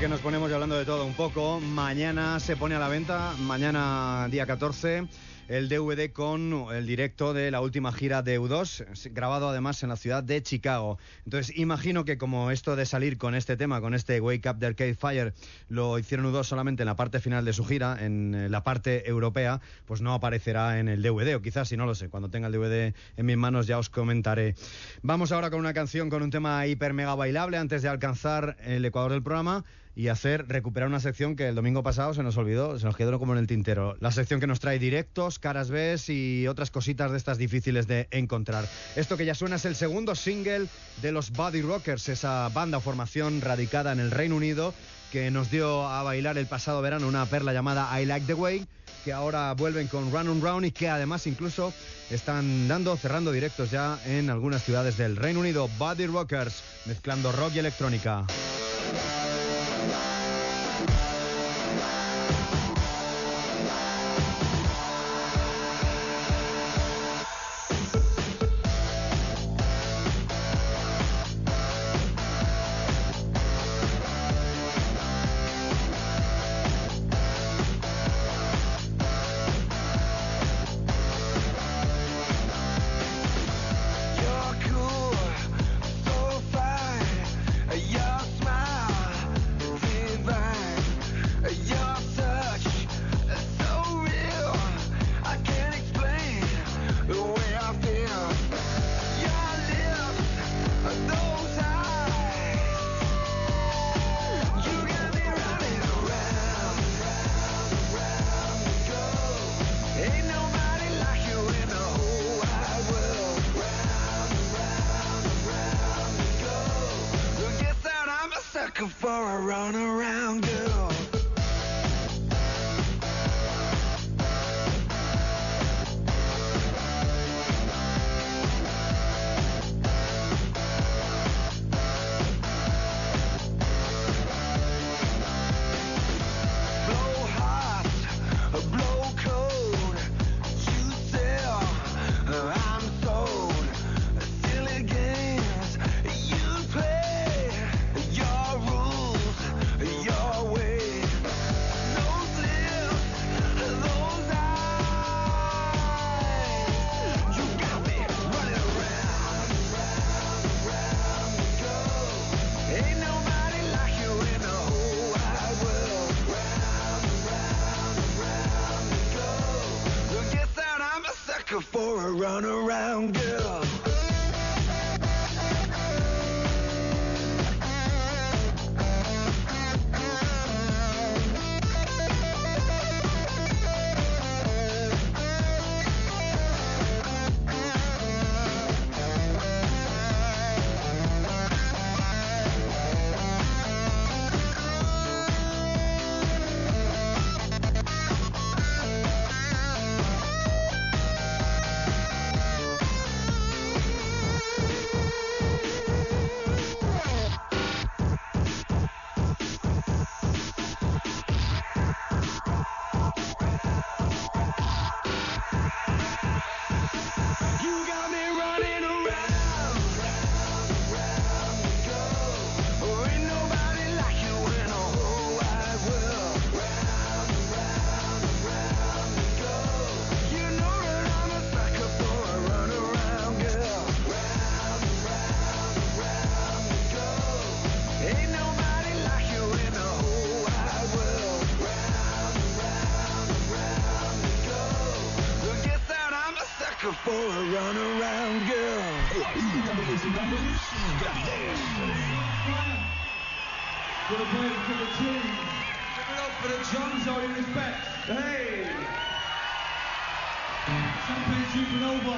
que nos ponemos ya hablando de todo un poco. Mañana se pone a la venta, mañana día 14, el DVD con el directo de la última gira de U2, grabado además en la ciudad de Chicago. Entonces imagino que como esto de salir con este tema, con este Wake Up the Arcade Fire, lo hicieron U2 solamente en la parte final de su gira, en la parte europea, pues no aparecerá en el DVD, o quizás, si no lo sé, cuando tenga el DVD en mis manos ya os comentaré. Vamos ahora con una canción con un tema hiper mega bailable antes de alcanzar el ecuador del programa y recuperar una sección que el domingo pasado se nos olvidó, se nos quedó como en el tintero. La sección que nos trae directos, caras B y otras cositas de estas difíciles de encontrar. Esto que ya suena es el segundo single de los Body Rockers, esa banda o formación radicada en el Reino Unido que nos dio a bailar el pasado verano una perla llamada I Like the Way, que ahora vuelven con Run on Round y que además incluso están cerrando directos ya en algunas ciudades del Reino Unido. Body Rockers, mezclando rock y electrónica. You're cool, so fine. Your smile, divine. Your touch, so real. I can't explain the way I feel. Your lips, those eyes. You got me running around, round and go. Ain't nobody like you in the whole wide world. Round and go. Guess that I'm a sucker for a runaround girl. Blow hot, blow cold. You sell, I'm sold. Silly games you play. Your rules, your way. Those lips, those eyes. You got me running around, round and go. Ain't nobody like you in the whole wide world. Round and go. Guess that I'm a sucker for a runaround girl. You got me running around, round and go. Ain't nobody like you in the whole wide world. Round and go. You know that I'm a sucker for a runaround girl. Round and go. Ain't nobody like you in the whole wide world. Round and go. Guess that I'm a sucker for a runaround girl. 40 principales Ingravidez. Gonna play it for the team. Give it up for the drums, all due respect. Hey! Champagne Supernova.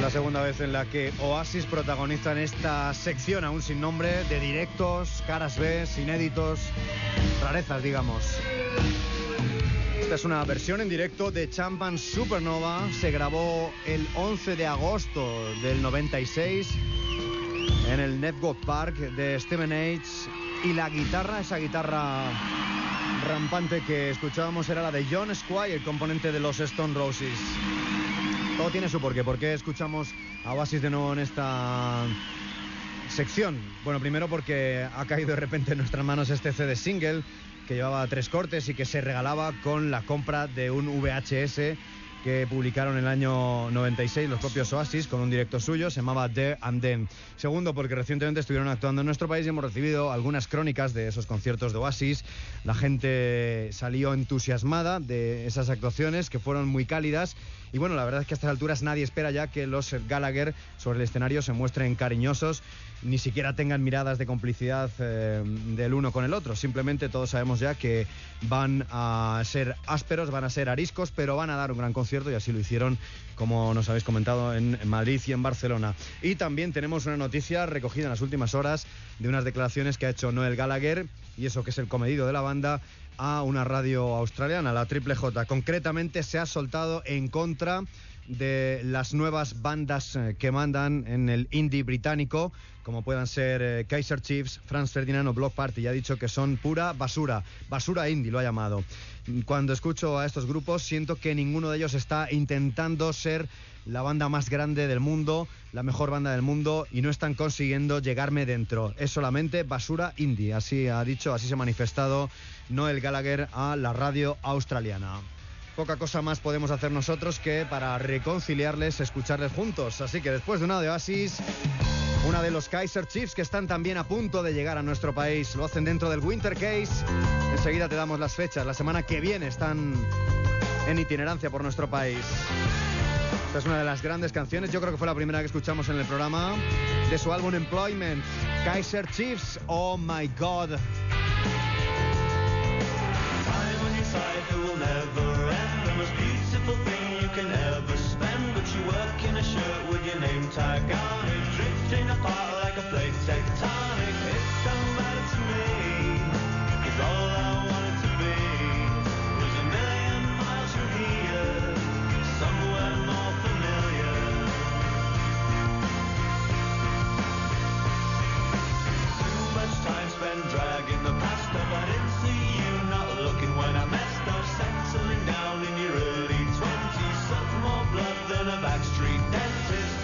la segunda vez en la que Oasis protagonizan esta sección aún sin nombre de directos, caras B, inéditos, rarezas, digamos. Esta es una versión en directo de Champagne Supernova. Se grabó el 11 de agosto del 96 en el Network Park de Steven H. Y la guitarra, esa guitarra rampante que escuchábamos, era la de John Squire, el componente de los Stone Roses. Todo tiene su porqué. ¿Por qué escuchamos a Oasis de nuevo en esta sección? Bueno, primero porque ha caído de repente en nuestras manos este CD single que llevaba 3 cortes y que se regalaba con la compra de un VHS que publicaron en el año 96 los propios Oasis con un directo suyo, se llamaba There and Then. Segundo, porque recientemente estuvieron actuando en nuestro país y hemos recibido algunas crónicas de esos conciertos de Oasis. La gente salió entusiasmada de esas actuaciones que fueron muy cálidas. Y bueno, la verdad es que a estas alturas nadie espera ya que los Gallagher sobre el escenario se muestren cariñosos, ni siquiera tengan miradas de complicidad del uno con el otro. Simplemente todos sabemos ya que van a ser ásperos, van a ser ariscos, pero van a dar un gran concierto y así lo hicieron, como nos habéis comentado, en Madrid y en Barcelona. Y también tenemos una noticia recogida en las últimas horas de unas declaraciones que ha hecho Noel Gallagher, y eso que es el comedido de la banda, a una radio australiana, la Triple J. Concretamente se ha soltado en contra de las nuevas bandas que mandan en el indie británico, como puedan ser Kaiser Chiefs, Franz Ferdinand o Bloc Party. Y ha dicho que son pura basura, basura indie lo ha llamado. Cuando escucho a estos grupos siento que ninguno de ellos está intentando ser la banda más grande del mundo, la mejor banda del mundo, y no están consiguiendo llegarme dentro. Es solamente basura indie, así ha dicho, así se ha manifestado Noel Gallagher a la radio australiana. Poca cosa más podemos hacer nosotros que para reconciliarles, escucharles juntos. Así que después de una de Oasis, una de los Kaiser Chiefs, que están también a punto de llegar a nuestro país. Lo hacen dentro del Winter Case. Enseguida te damos las fechas. La semana que viene están en itinerancia por nuestro país. Esta es una de las grandes canciones, yo creo que fue la primera que escuchamos en el programa, de su álbum Employment, Kaiser Chiefs, Oh My God. Settling down in your early 20s, something more blood than a backstreet dentist.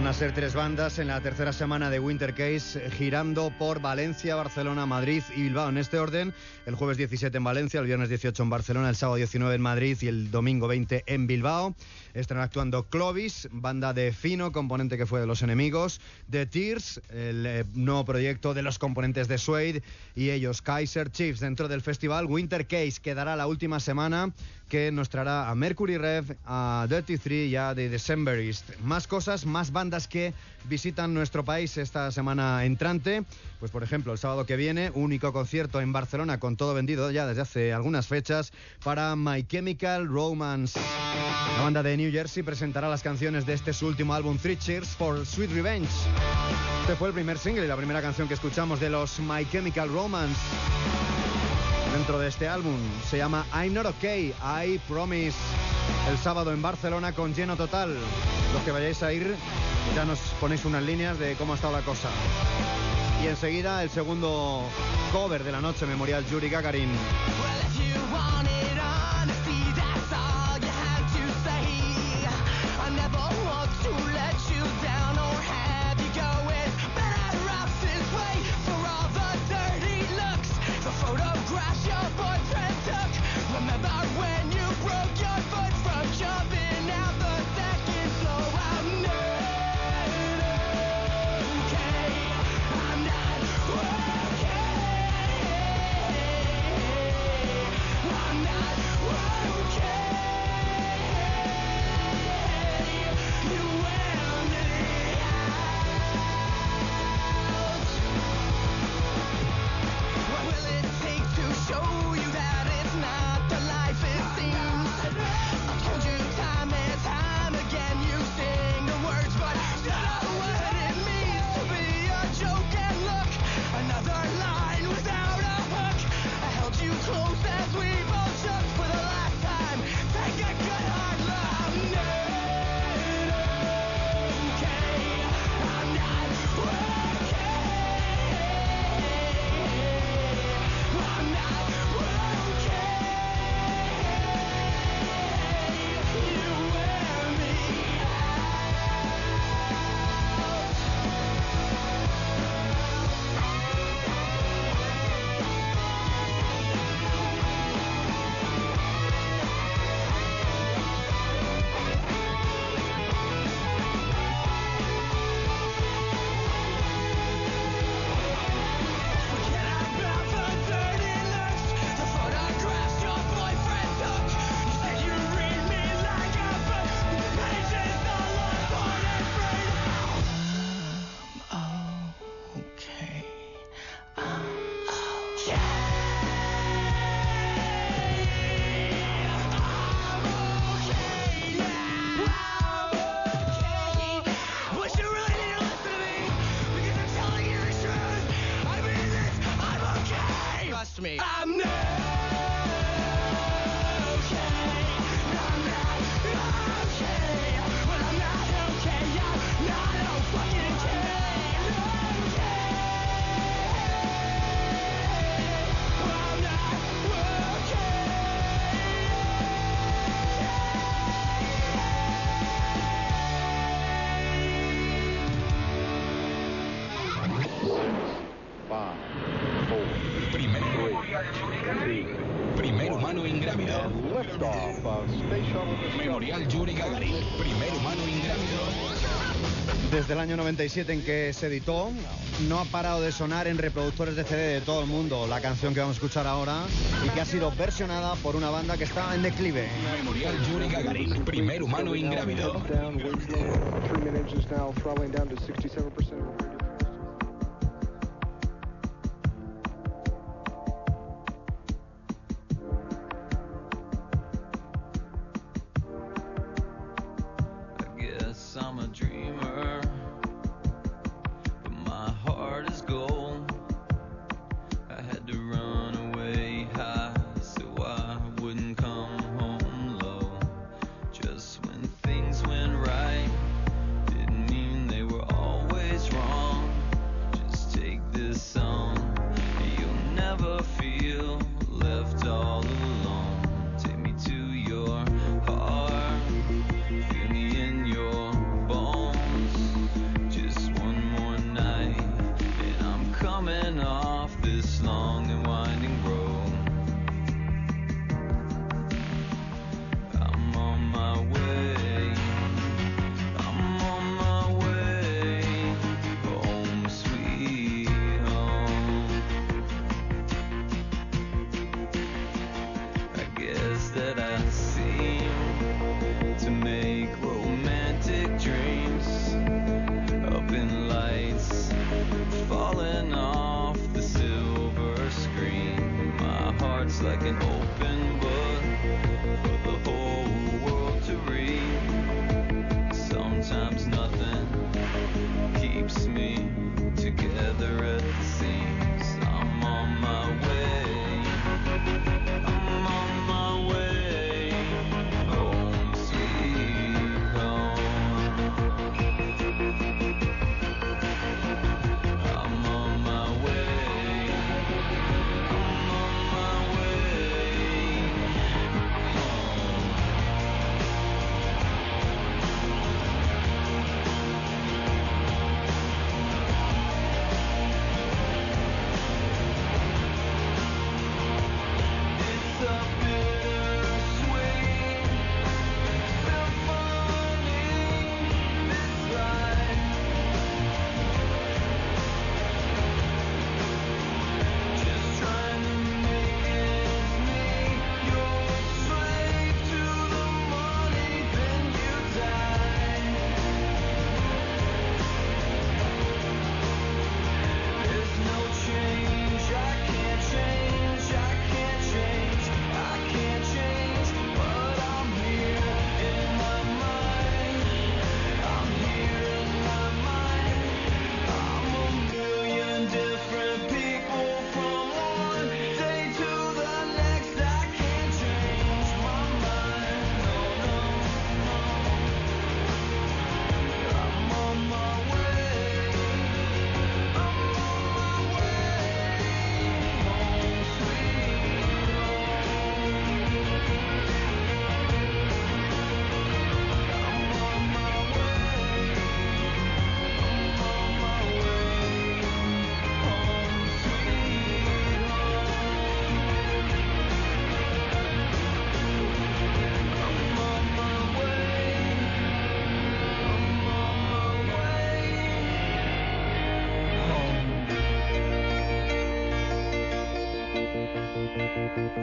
Van a ser 3 bandas en la tercera semana de Winter Case, girando por Valencia, Barcelona, Madrid y Bilbao. En este orden, el jueves 17 en Valencia, el viernes 18 en Barcelona, el sábado 19 en Madrid y el domingo 20 en Bilbao. Estarán actuando Clovis, banda de Fino, componente que fue de Los Enemigos, The Tears, el nuevo proyecto de los componentes de Suede, y ellos, Kaiser Chiefs. Dentro del festival Winter Case quedará la última semana, que nos traerá a Mercury Rev, a Dirty Three y a The Decemberist. Más cosas, más bandas que visitan nuestro país esta semana entrante. Pues por ejemplo, el sábado que viene, único concierto en Barcelona con todo vendido ya desde hace algunas fechas para My Chemical Romance. La banda de New Jersey presentará las canciones de este su último álbum, Three Cheers for Sweet Revenge. Este fue el primer single y la primera canción que escuchamos de los My Chemical Romance. Dentro de este álbum se llama I'm Not Okay, I Promise. El sábado en Barcelona con lleno total. Los que vayáis a ir ya nos ponéis unas líneas de cómo ha estado la cosa. Y enseguida el segundo cover de la noche, Memorial Yuri Gagarin. Me. I'm not okay. I'm not okay. Well, I'm not okay. I'm not fucking okay. I'm not Primer humano ingrávido. Memorial Yuri Gagarin, primer humano ingrávido. Desde el año 97 en que se editó, no ha parado de sonar en reproductores de CD de todo el mundo la canción que vamos a escuchar ahora y que ha sido versionada por una banda que está en declive. Memorial Yuri Gagarin, primer humano ingrávido. I'm a dreamer, but my heart is gold. I had to run away high so I wouldn't come home low. Just when things went right, didn't mean they were always wrong.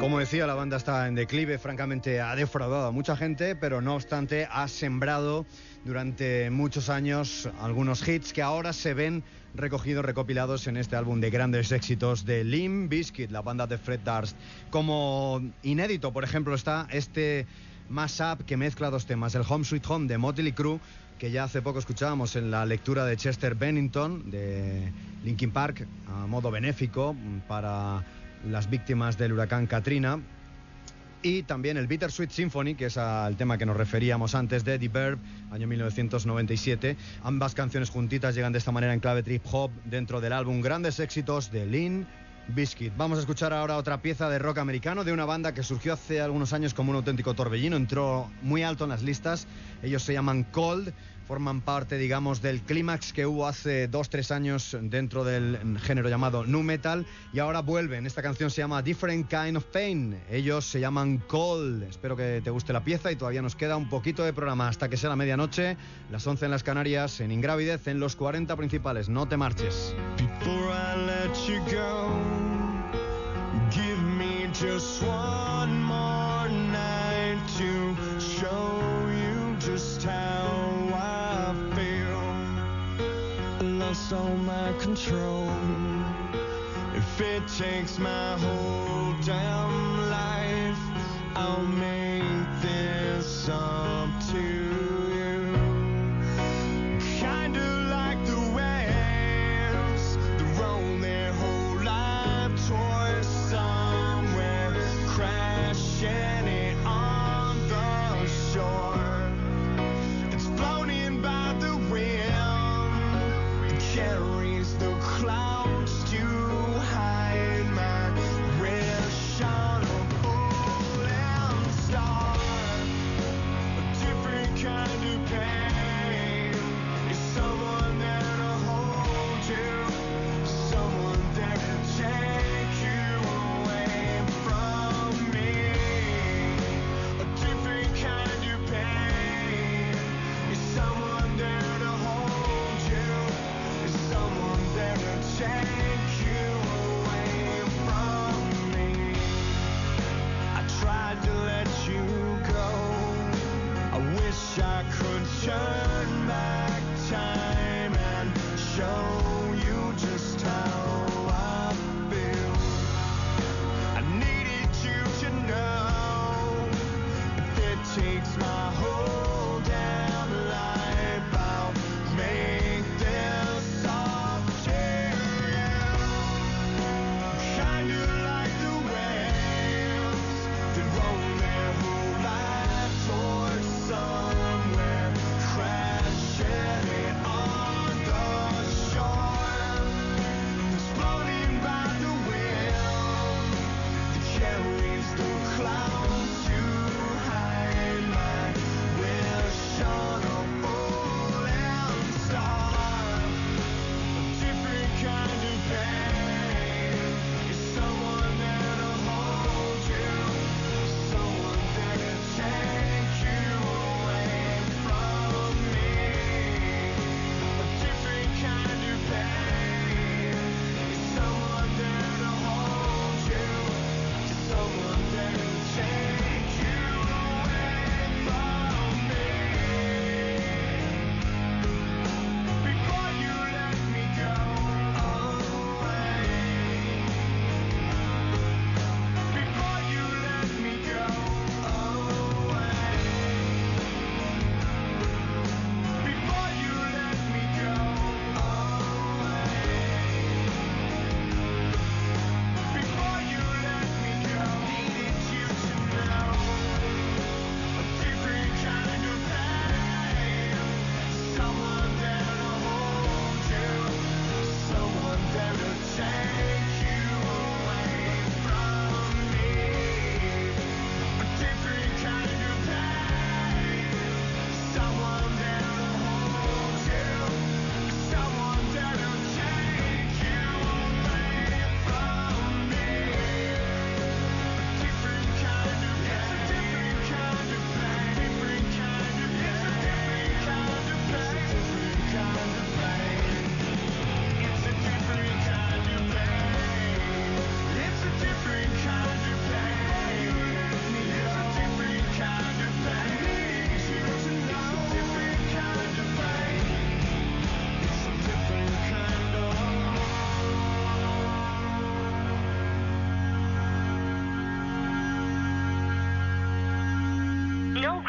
Como decía, la banda está en declive, francamente ha defraudado a mucha gente, pero no obstante ha sembrado durante muchos años algunos hits que ahora se ven recogidos, recopilados en este álbum de grandes éxitos de Limp Bizkit, la banda de Fred Durst. Como inédito, por ejemplo, está este mashup que mezcla dos temas, el Home Sweet Home de Motley Crue, que ya hace poco escuchábamos en la lectura de Chester Bennington de Linkin Park, a modo benéfico para las víctimas del huracán Katrina, y también el Bittersweet Symphony, que es el tema que nos referíamos antes, de The Verb, año 1997. Ambas canciones juntitas llegan de esta manera en clave trip hop dentro del álbum Grandes Éxitos de Limp Bizkit. Vamos a escuchar ahora otra pieza de rock americano de una banda que surgió hace algunos años como un auténtico torbellino, entró muy alto en las listas. Ellos se llaman Cold, forman parte, digamos, del clímax que hubo hace 2-3 años dentro del género llamado nu metal, y ahora vuelven. Esta canción se llama Different Kind of Pain. Ellos se llaman Cold. Espero que te guste la pieza y todavía nos queda un poquito de programa hasta que sea la medianoche, las 11 en las Canarias, en Ingravidez, en los 40 principales. No te marches. Before I let you go, give me just one more night to show you just how I feel. Lost all my control. If it takes my whole damn life, I'll make this up to you. Kinda like the waves that roll their whole life towards somewhere, crashing it on the shore. It's floating by the wind, it carries the clouds to hide my wish on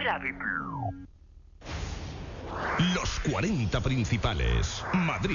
Los 40 principales. Madrid.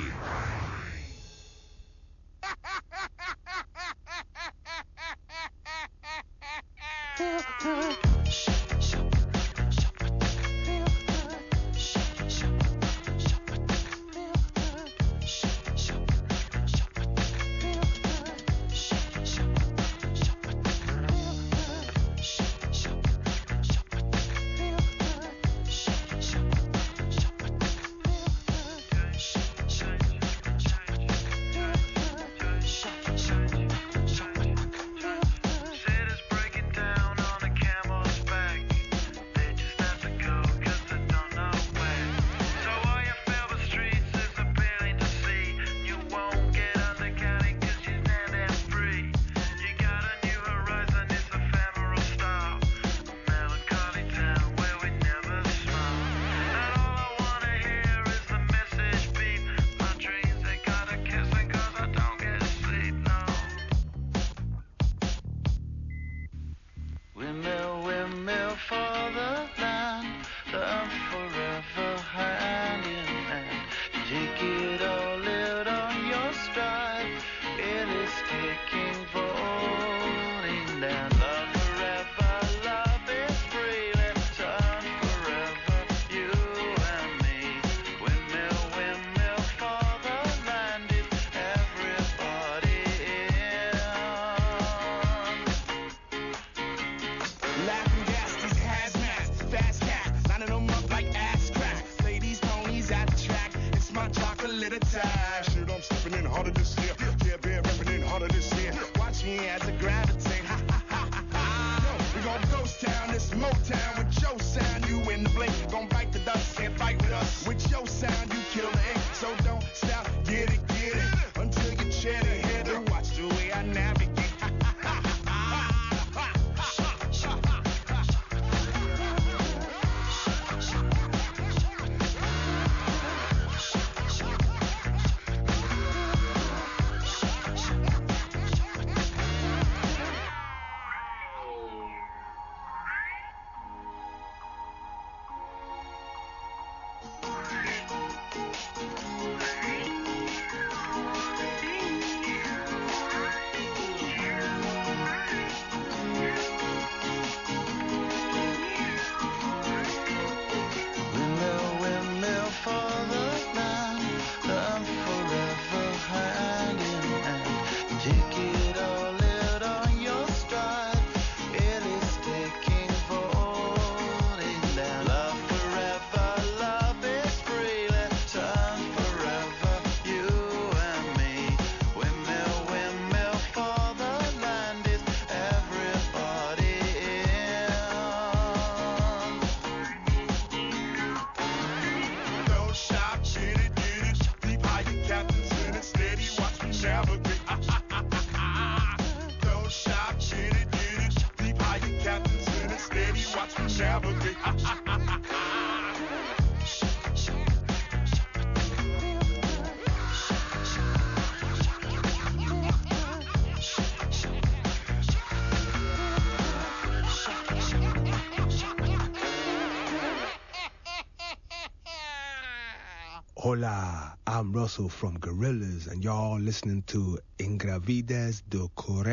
Hola, I'm Russell from Gorillaz, and y'all listening to Ingravides de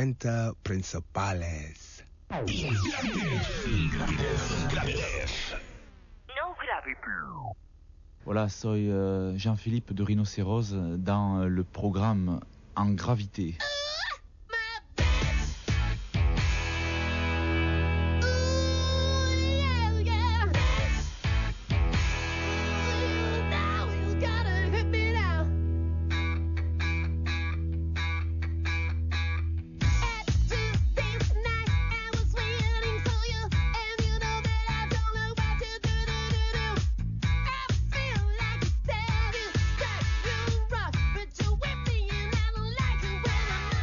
40 Principales. Voilà, soy Jean-Philippe de Rhinocéros dans le programme En Gravité. But you whip me and I don't like it when I'm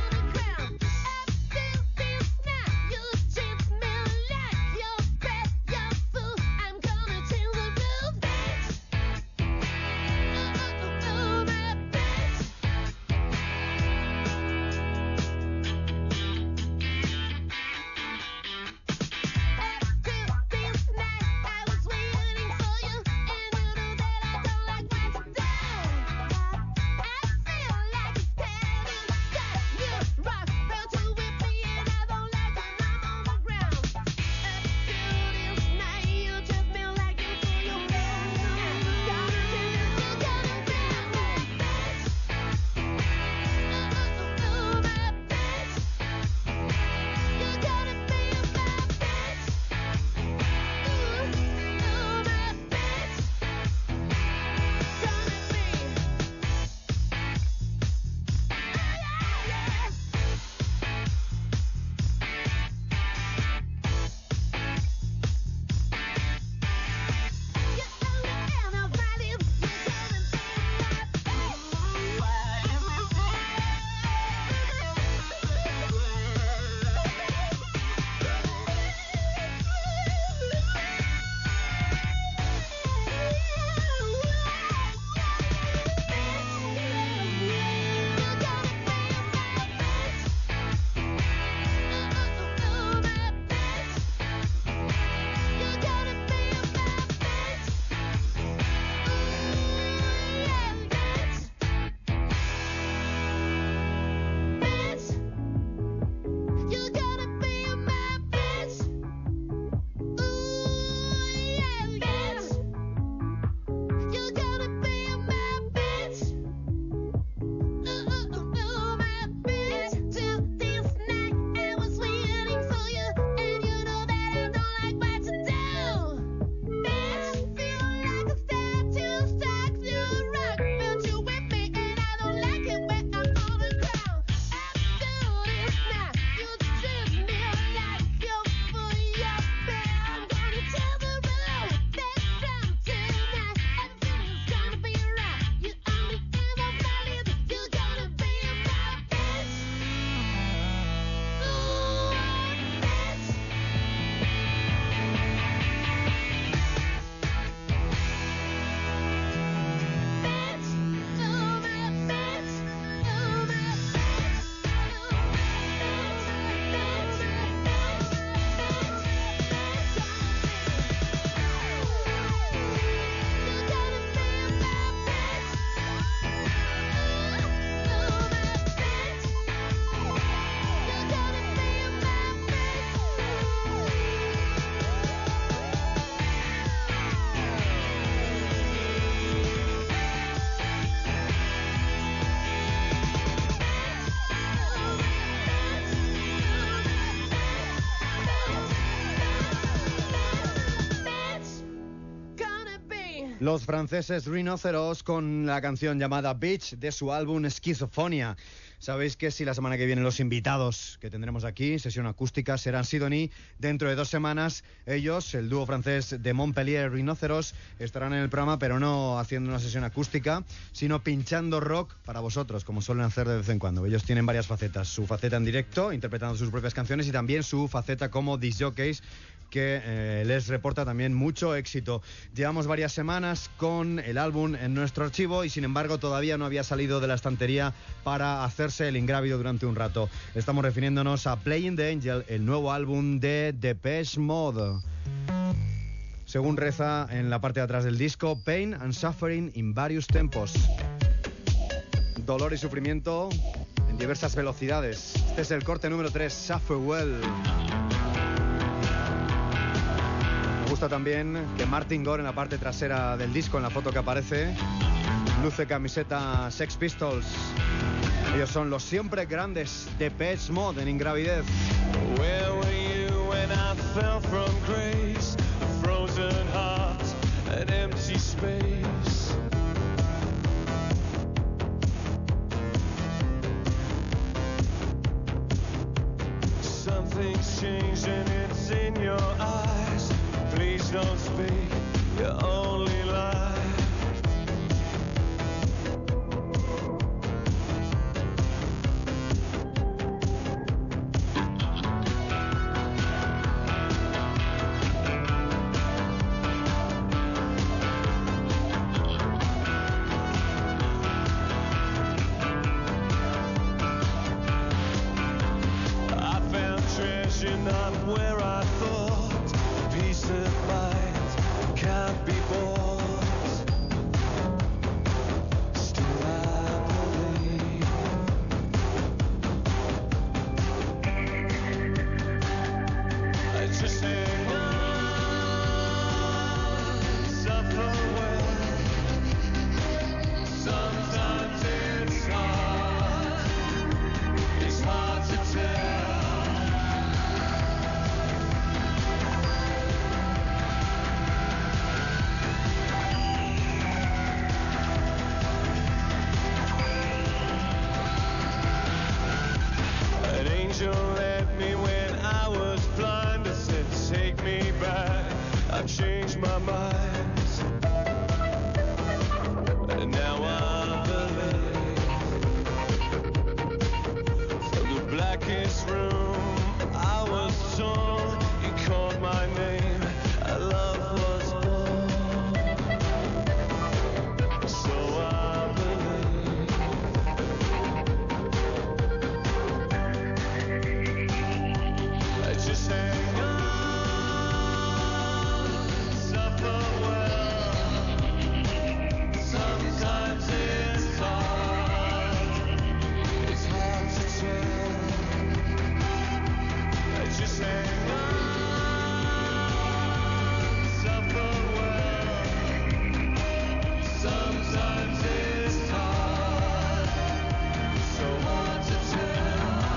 Los franceses Rhinoceros con la canción llamada Bitch de su álbum Schizophonia. Sabéis que si la semana que viene los invitados que tendremos aquí, sesión acústica, serán Sidonie, dentro de 2 semanas ellos, el dúo francés de Montpellier Rhinoceros, estarán en el programa, pero no haciendo una sesión acústica, sino pinchando rock para vosotros, como suelen hacer de vez en cuando. Ellos tienen varias facetas, su faceta en directo, interpretando sus propias canciones, y también su faceta como disc jockeys, que les reporta también mucho éxito. Llevamos varias semanas con el álbum en nuestro archivo y sin embargo todavía no había salido de la estantería para hacerse el ingrávido durante un rato. Estamos refiriéndonos a Playing the Angel, el nuevo álbum de Depeche Mode. Según reza en la parte de atrás del disco, Pain and Suffering in various tempos. Dolor y sufrimiento en diversas velocidades. Este es el corte número 3, Suffer Well. Me gusta también que Martin Gore en la parte trasera del disco, en la foto que aparece, luce camiseta Sex Pistols. Ellos son los siempre grandes Depeche Mode en Ingravidez. Where were you when I fell from grace? A frozen heart, an empty space. Something's changed and it's in your eyes. Please don't speak, you only lie. I found treasure not where I thought. Peace of mind can't be bought. Still I believe. I just hang on, suffer well. Sometimes it's hard to tell. An angel led me when I was blind. I said, take me back. I've changed my mind. And now I believe. From the blackest room I was torn. You called my name. A love was born. So I believe. I just hang on, suffer well. Sometimes it's hard to tell. I just hang on, suffer well. Sometimes it's hard, so hard to tell.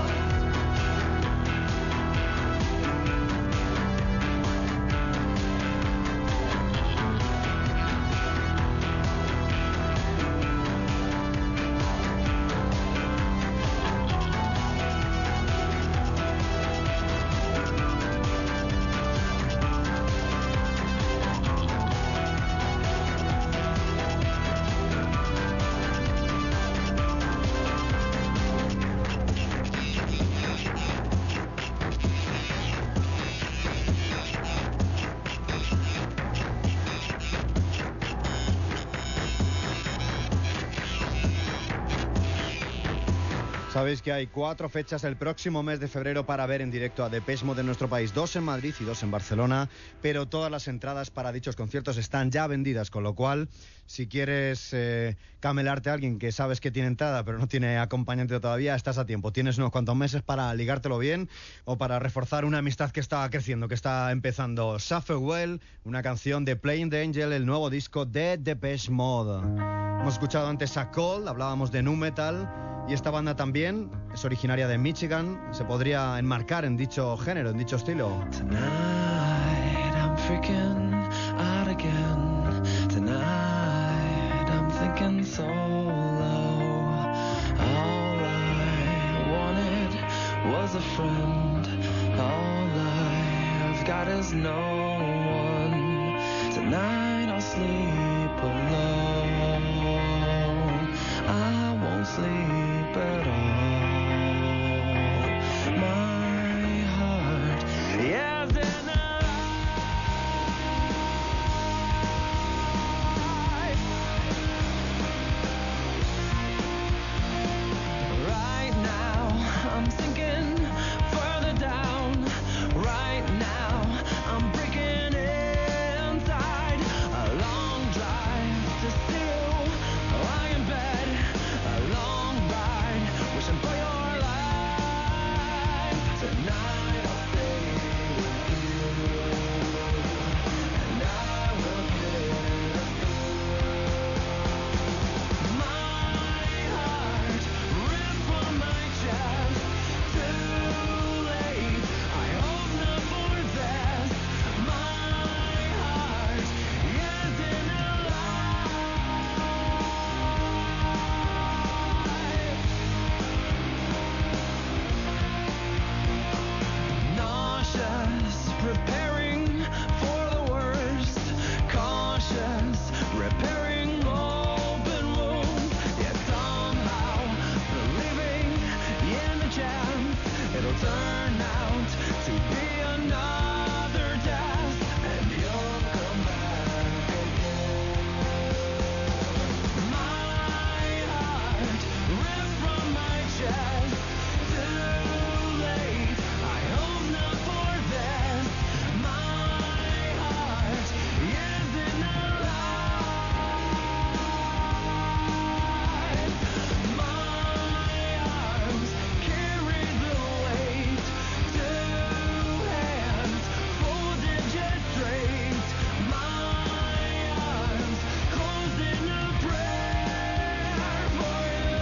Sabéis que hay 4 fechas el próximo mes de febrero para ver en directo a Depeche Mode en nuestro país, 2 en Madrid y 2 en Barcelona, pero todas las entradas para dichos conciertos están ya vendidas, con lo cual, si quieres camelarte a alguien que sabes que tiene entrada pero no tiene acompañante todavía, estás a tiempo. Tienes unos cuantos meses para ligártelo bien o para reforzar una amistad que está creciendo, que está empezando. Suffer Well, una canción de Playing the Angel, el nuevo disco de Depeche Mode. Hemos escuchado antes a Cold, hablábamos de nu metal. Y esta banda también es originaria de Michigan, se podría enmarcar en dicho género, en dicho estilo. Tonight I'm freaking out again. Tonight as a friend. All I've got is no one. Tonight I'll sleep alone. I won't sleep at all. My heart, yes, in a right now, I'm sinking further down. Right now, I'm breaking inside. A long drive to see you lie in bed. A long ride, wishing for your life. Tonight I'll stay with you, and I will get us through. My heart ripped from my chest. Too late. I hope not for this. My heart isn't alive. Nauseous, preparing for the worst. Cautious, repairing open wounds. Yet somehow believing in the chance it'll turn out to be another death, and you'll come back again. My heart ripped from my chest. Too late. I hope not for this. My heart isn't alive. My arms carry the weight. Two hands folded just straight. My arms closed in a prayer for you.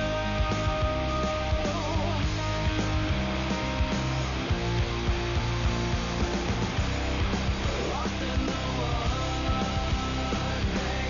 Lost in the one they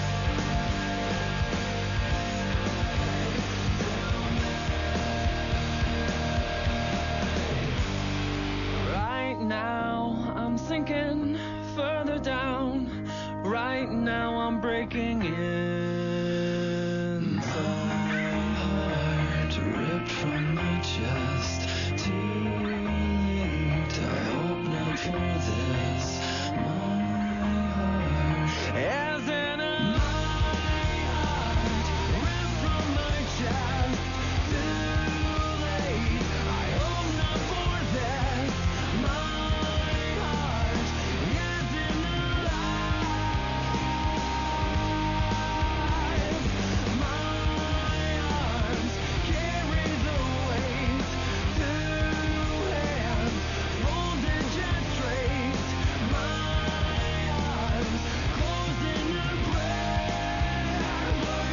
say. Right now, I'm sinking further down. Right now, I'm breaking inside. Heart ripped from my chest. Too late. I hope not for this. My heart is in a heart ripped from my chest. Too late. I hope not for this. My heart isn't alive. My arms carry the weight. Two hands folded just straight. My arms closed in a prayer for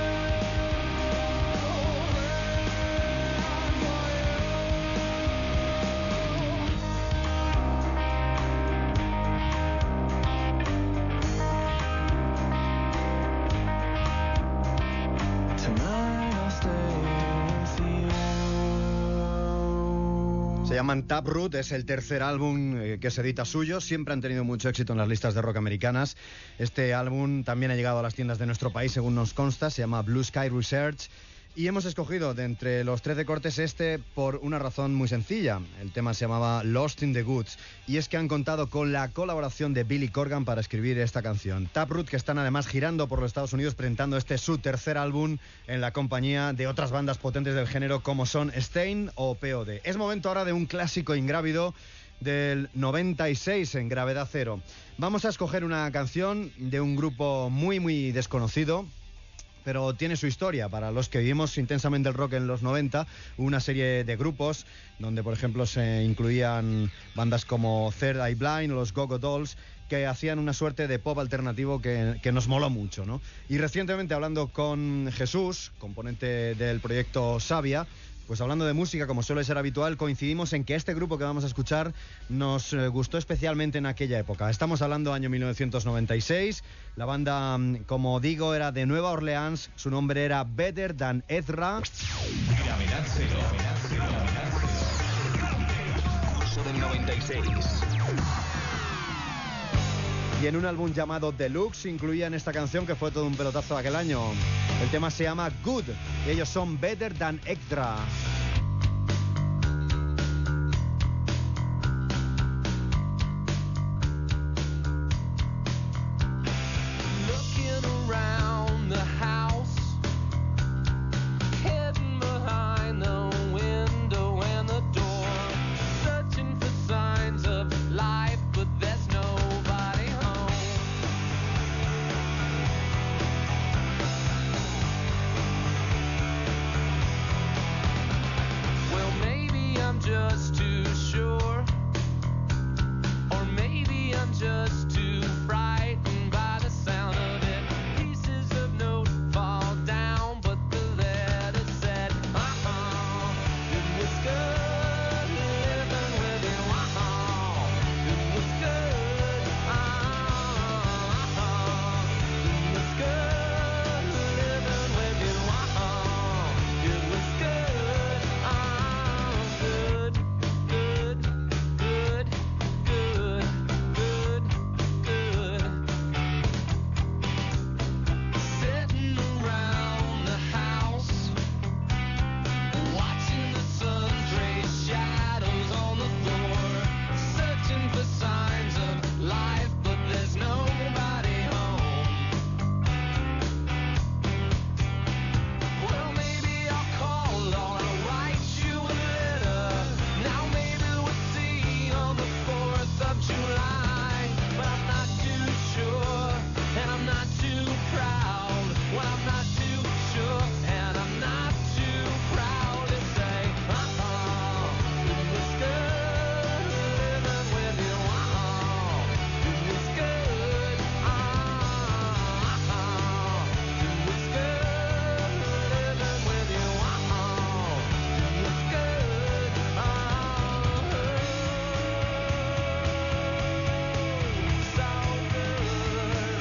you. Tonight I'll stay with you. Se llaman Taproot, es el tercer álbum que se edita suyo. Siempre han tenido mucho éxito en las listas de rock americanas. Este álbum también ha llegado a las tiendas de nuestro país, según nos consta. Se llama Blue Sky Research. Y hemos escogido de entre los 13 cortes este por una razón muy sencilla. El tema se llamaba Lost in the Woods. Y es que han contado con la colaboración de Billy Corgan para escribir esta canción. Taproot, que están además girando por los Estados Unidos presentando este su tercer álbum en la compañía de otras bandas potentes del género como son Staind o POD. Es momento ahora de un clásico ingrávido del 96 en Gravedad Cero. Vamos a escoger una canción de un grupo muy muy desconocido, pero tiene su historia. Para los que vivimos intensamente el rock en los 90, hubo una serie de grupos donde, por ejemplo, se incluían bandas como Third Eye Blind o los Go-Go Dolls, que hacían una suerte de pop alternativo que nos moló mucho, ¿no? Y recientemente, hablando con Jesús, componente del proyecto Savia, pues hablando de música, como suele ser habitual, coincidimos en que este grupo que vamos a escuchar nos gustó especialmente en aquella época. Estamos hablando año 1996. La banda, como digo, era de Nueva Orleans. Su nombre era Better Than Ezra. Gravedad Cero. Gravedad Cero. del 96. Y en un álbum llamado Deluxe incluían esta canción que fue todo un pelotazo aquel año. El tema se llama Good y ellos son Better Than Extra. Looking around the house, hidden behind the window and the door, searching for signs of life, but there's nobody home. Well, maybe I'm just too sure, or maybe I'm just too frightened by the sound of it. Pieces of note fall down, but the letter said, it was good living with you, it was good, it was good living with you, it was good, good, good, good, good, good, good. Sitting around the house, watching the sun trace shadows on the floor, searching for signs of life, but there's nobody home. Well, maybe I'll call or I'll write you a letter. Now maybe we'll see on the 4th of July, but I'm not too sure, and I'm not too proud. Well, I'm not too sure, and I'm not too proud to say, it was good living with you, it was good, it was good living with you, it was good, so good.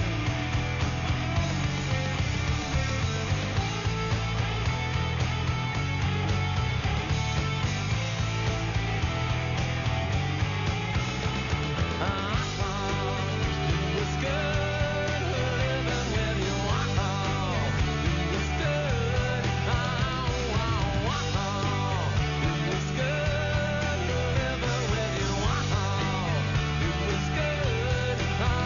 It was good living with you, it was good, it was good living with you, it was good,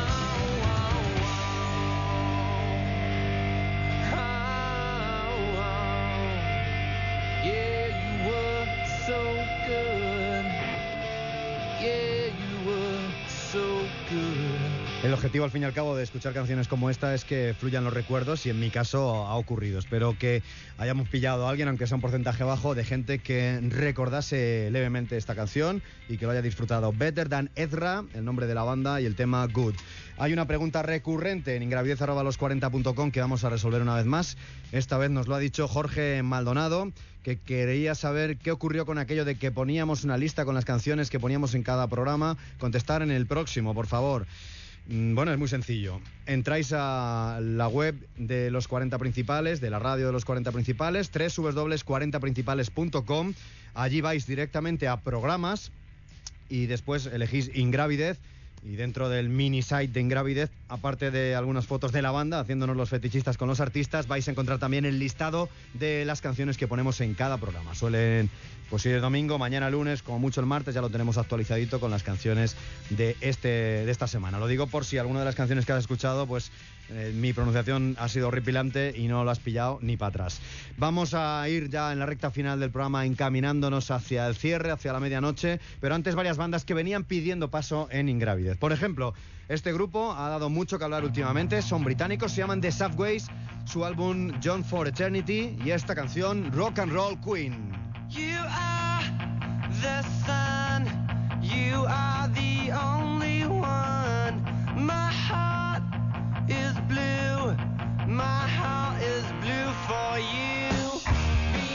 yeah, you were so good, yeah, you were so good. El objetivo, al fin y al cabo, de escuchar canciones como esta es que fluyan los recuerdos y en mi caso ha ocurrido. Espero que hayamos pillado a alguien, aunque sea un porcentaje bajo, de gente que recordase levemente esta canción y que lo haya disfrutado. Better Than Ezra, el nombre de la banda, y el tema Good. Hay una pregunta recurrente en ingravidez@los40.com que vamos a resolver una vez más. Esta vez nos lo ha dicho Jorge Maldonado, que quería saber qué ocurrió con aquello de que poníamos una lista con las canciones que poníamos en cada programa. Contestar en el próximo, por favor. Bueno, es muy sencillo. Entráis a la web de los 40 principales, de la radio de los 40 principales, www.40principales.com. Allí vais directamente a programas y después elegís Ingravidez. Y dentro del mini site de Ingravidez, aparte de algunas fotos de la banda haciéndonos los fetichistas con los artistas, vais a encontrar también el listado de las canciones que ponemos en cada programa. Suelen, pues si es domingo, mañana lunes, como mucho el martes, ya lo tenemos actualizadito con las canciones de esta semana. Lo digo por si alguna de las canciones que has escuchado, pues mi pronunciación ha sido horripilante y no lo has pillado ni para atrás. Vamos a ir ya en la recta final del programa encaminándonos hacia el cierre, hacia la medianoche, pero antes varias bandas que venían pidiendo paso en Ingravidez. Por ejemplo, este grupo ha dado mucho que hablar últimamente, son británicos, se llaman The Subways, su álbum John for Eternity y esta canción Rock and Roll Queen. You are the sun, you are the only one. My heart is blue, my heart is blue for you. Be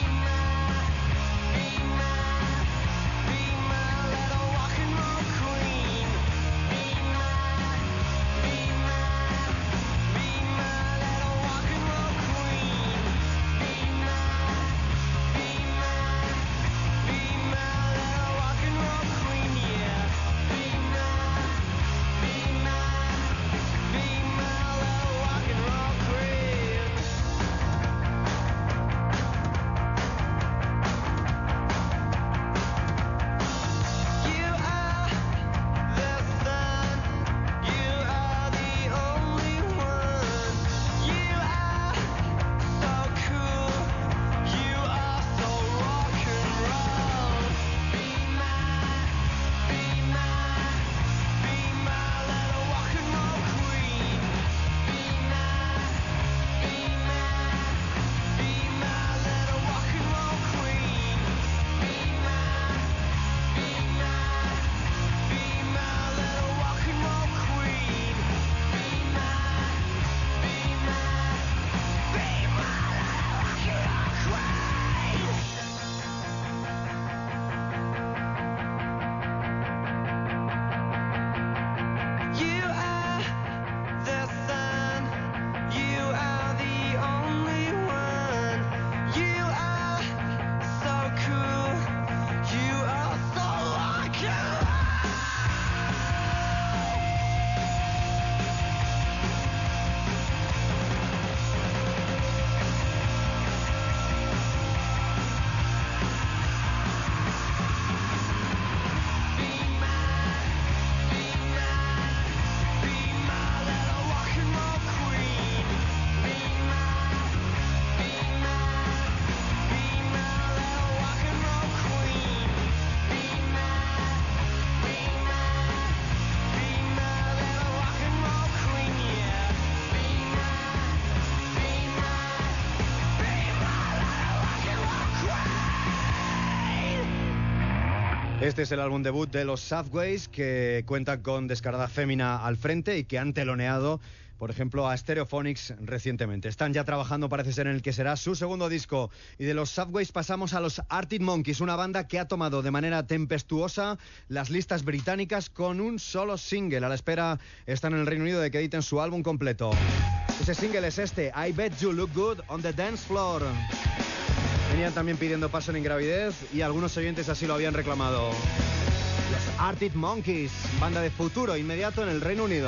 my little rock and roll queen. Be my little rock and roll queen. Be my little rock and roll queen, yeah. Este es el álbum debut de los Subways, que cuenta con Descarada Fémina al frente y que han teloneado, por ejemplo, a Stereophonics recientemente. Están ya trabajando, parece ser, en el que será su segundo disco. Y de los Subways pasamos a los Arctic Monkeys, una banda que ha tomado de manera tempestuosa las listas británicas con un solo single. A la espera están en el Reino Unido de que editen su álbum completo. Ese single es este, I Bet You Look Good on the Dance Floor. Venían también pidiendo paso en Ingravidez y algunos oyentes así lo habían reclamado. Los Arctic Monkeys, banda de futuro inmediato en el Reino Unido.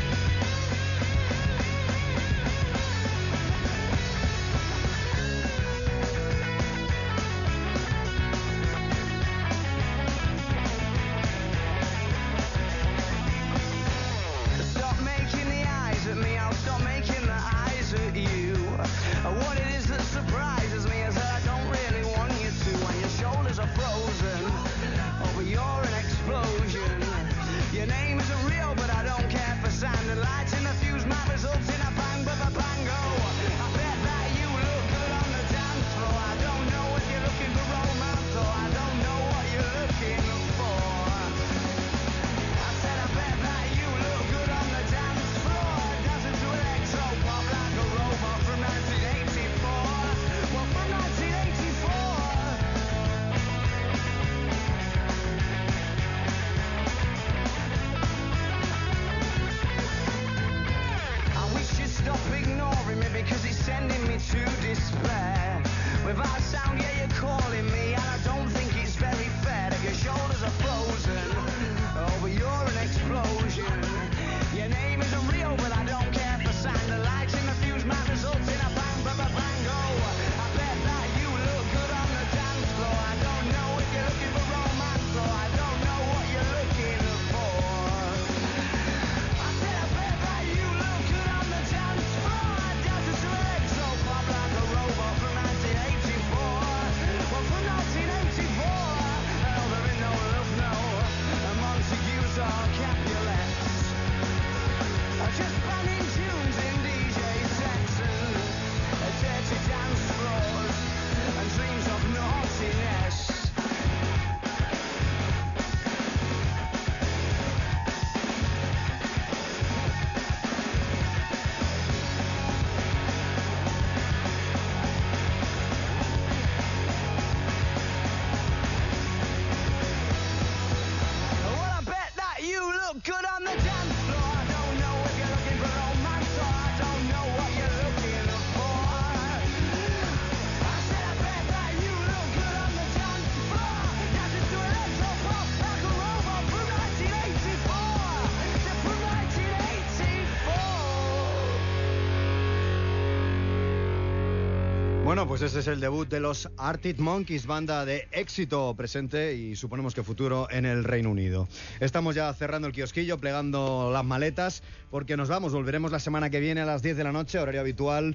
Bueno, pues ese es el debut de los Arctic Monkeys, banda de éxito presente y suponemos que futuro en el Reino Unido. Estamos ya cerrando el kiosquillo, plegando las maletas, porque nos vamos. Volveremos la semana que viene a las 10 de la noche, horario habitual,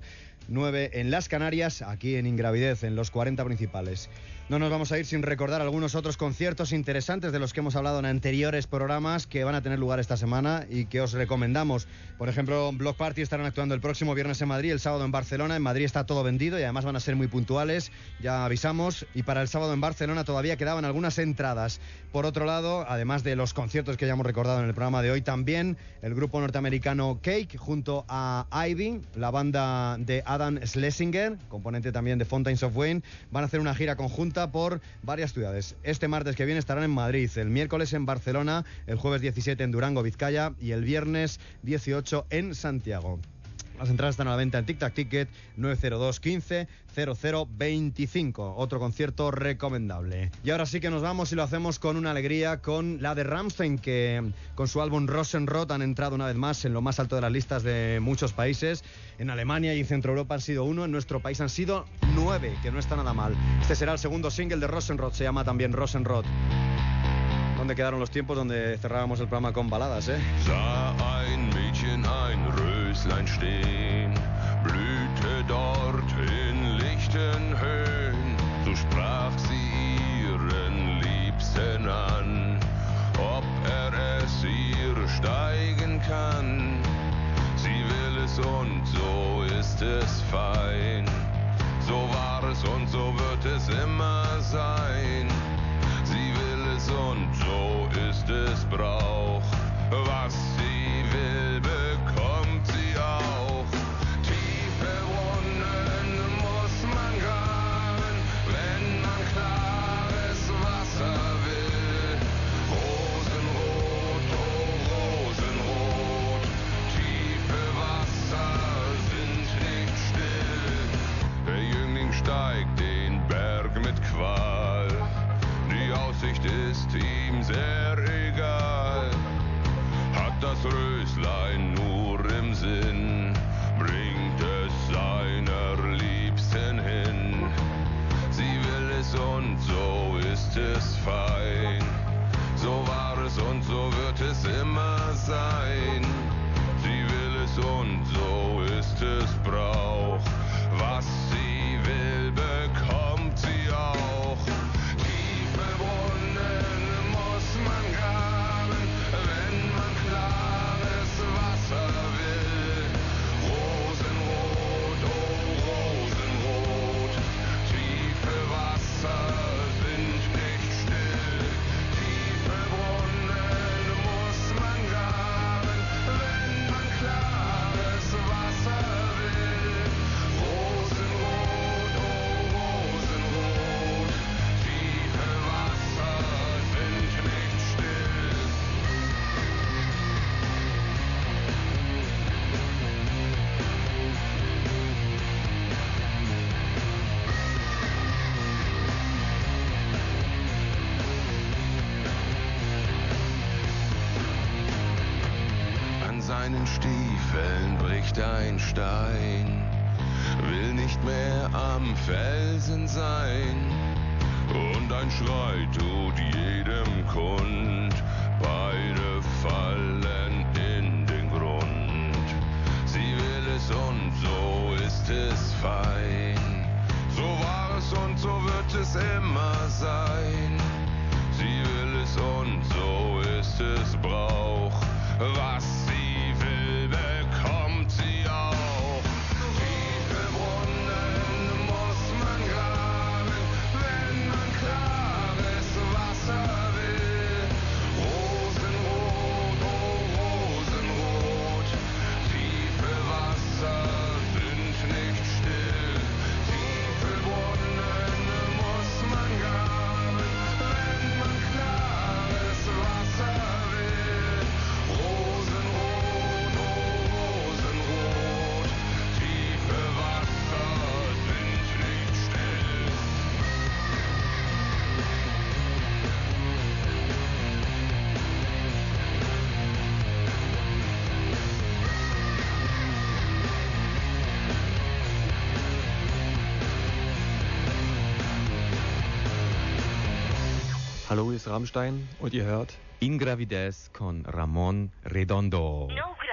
9 en las Canarias, aquí en Ingravidez, en los 40 principales. No nos vamos a ir sin recordar algunos otros conciertos interesantes de los que hemos hablado en anteriores programas que van a tener lugar esta semana y que os recomendamos. Por ejemplo, Block Party estarán actuando el próximo viernes en Madrid, el sábado en Barcelona. En Madrid está todo vendido y además van a ser muy puntuales, ya avisamos. Y para el sábado en Barcelona todavía quedaban algunas entradas. Por otro lado, además de los conciertos que ya hemos recordado en el programa de hoy, también el grupo norteamericano Cake junto a Ivy, la banda de Adam Schlesinger, componente también de Fountains of Wayne, van a hacer una gira conjunta por varias ciudades. Este martes que viene estarán en Madrid, el miércoles en Barcelona, el jueves 17 en Durango, Vizcaya y el viernes 18 en Santiago. Las entradas están a la venta en Tic Tac Ticket, 902 15 0025. Otro concierto recomendable. Y ahora sí que nos vamos y lo hacemos con una alegría, con la de Rammstein, que con su álbum Rosenrot han entrado una vez más en lo más alto de las listas de muchos países. En Alemania y en Centro Europa han sido 1, en nuestro país han sido 9, que no está nada mal. Este será el segundo single de Rosenrot, se llama también Rosenrot. ¿Dónde quedaron los tiempos donde cerrábamos el programa con baladas, Sah ein Mädchen ein Röslein stehen, blühte dort in lichten Höhen. So sprach sie ihren Liebsten an, ob es ihr steigen kann. Sie will es und so ist es fein. So war es und so wird es immer sein. Sie will es und seinen Stiefeln bricht ein Stein, will nicht mehr am Felsen sein. Und ein Schrei tut jedem kund, beide fallen in den Grund. Sie will es und so ist es fein. So war es und so wird es immer sein. Sie will es und so ist es Brauch. Was sie will, bekommt sie auch. Tiefe Brunnen muss man graben, wenn man klares Wasser will. Rosenrot, oh Rosenrot, tiefe Wasser sind nicht still. Tiefe Brunnen muss man graben, wenn man klares Wasser will. Rosenrot, oh Rosenrot, tiefe Wasser sind nicht still. Hallo, hier ist Rammstein und ihr hört Ingravidez con Ramón Redondo.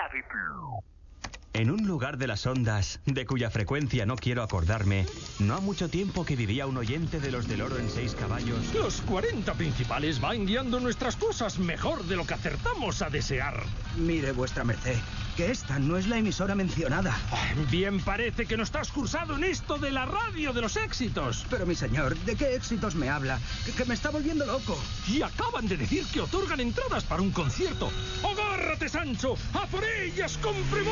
En un lugar de las ondas, de cuya frecuencia no quiero acordarme, no ha mucho tiempo que vivía un oyente de los del oro en 6 caballos. Los 40 principales van guiando nuestras cosas mejor de lo que acertamos a desear. Mire, vuestra merced, que esta no es la emisora mencionada. Bien parece que no estás cursado en esto de la radio de los éxitos. Pero, mi señor, ¿de qué éxitos me habla? Que me está volviendo loco. Y acaban de decir que otorgan entradas para un concierto. ¡Agárrate, Sancho! ¡A por ellas con primor!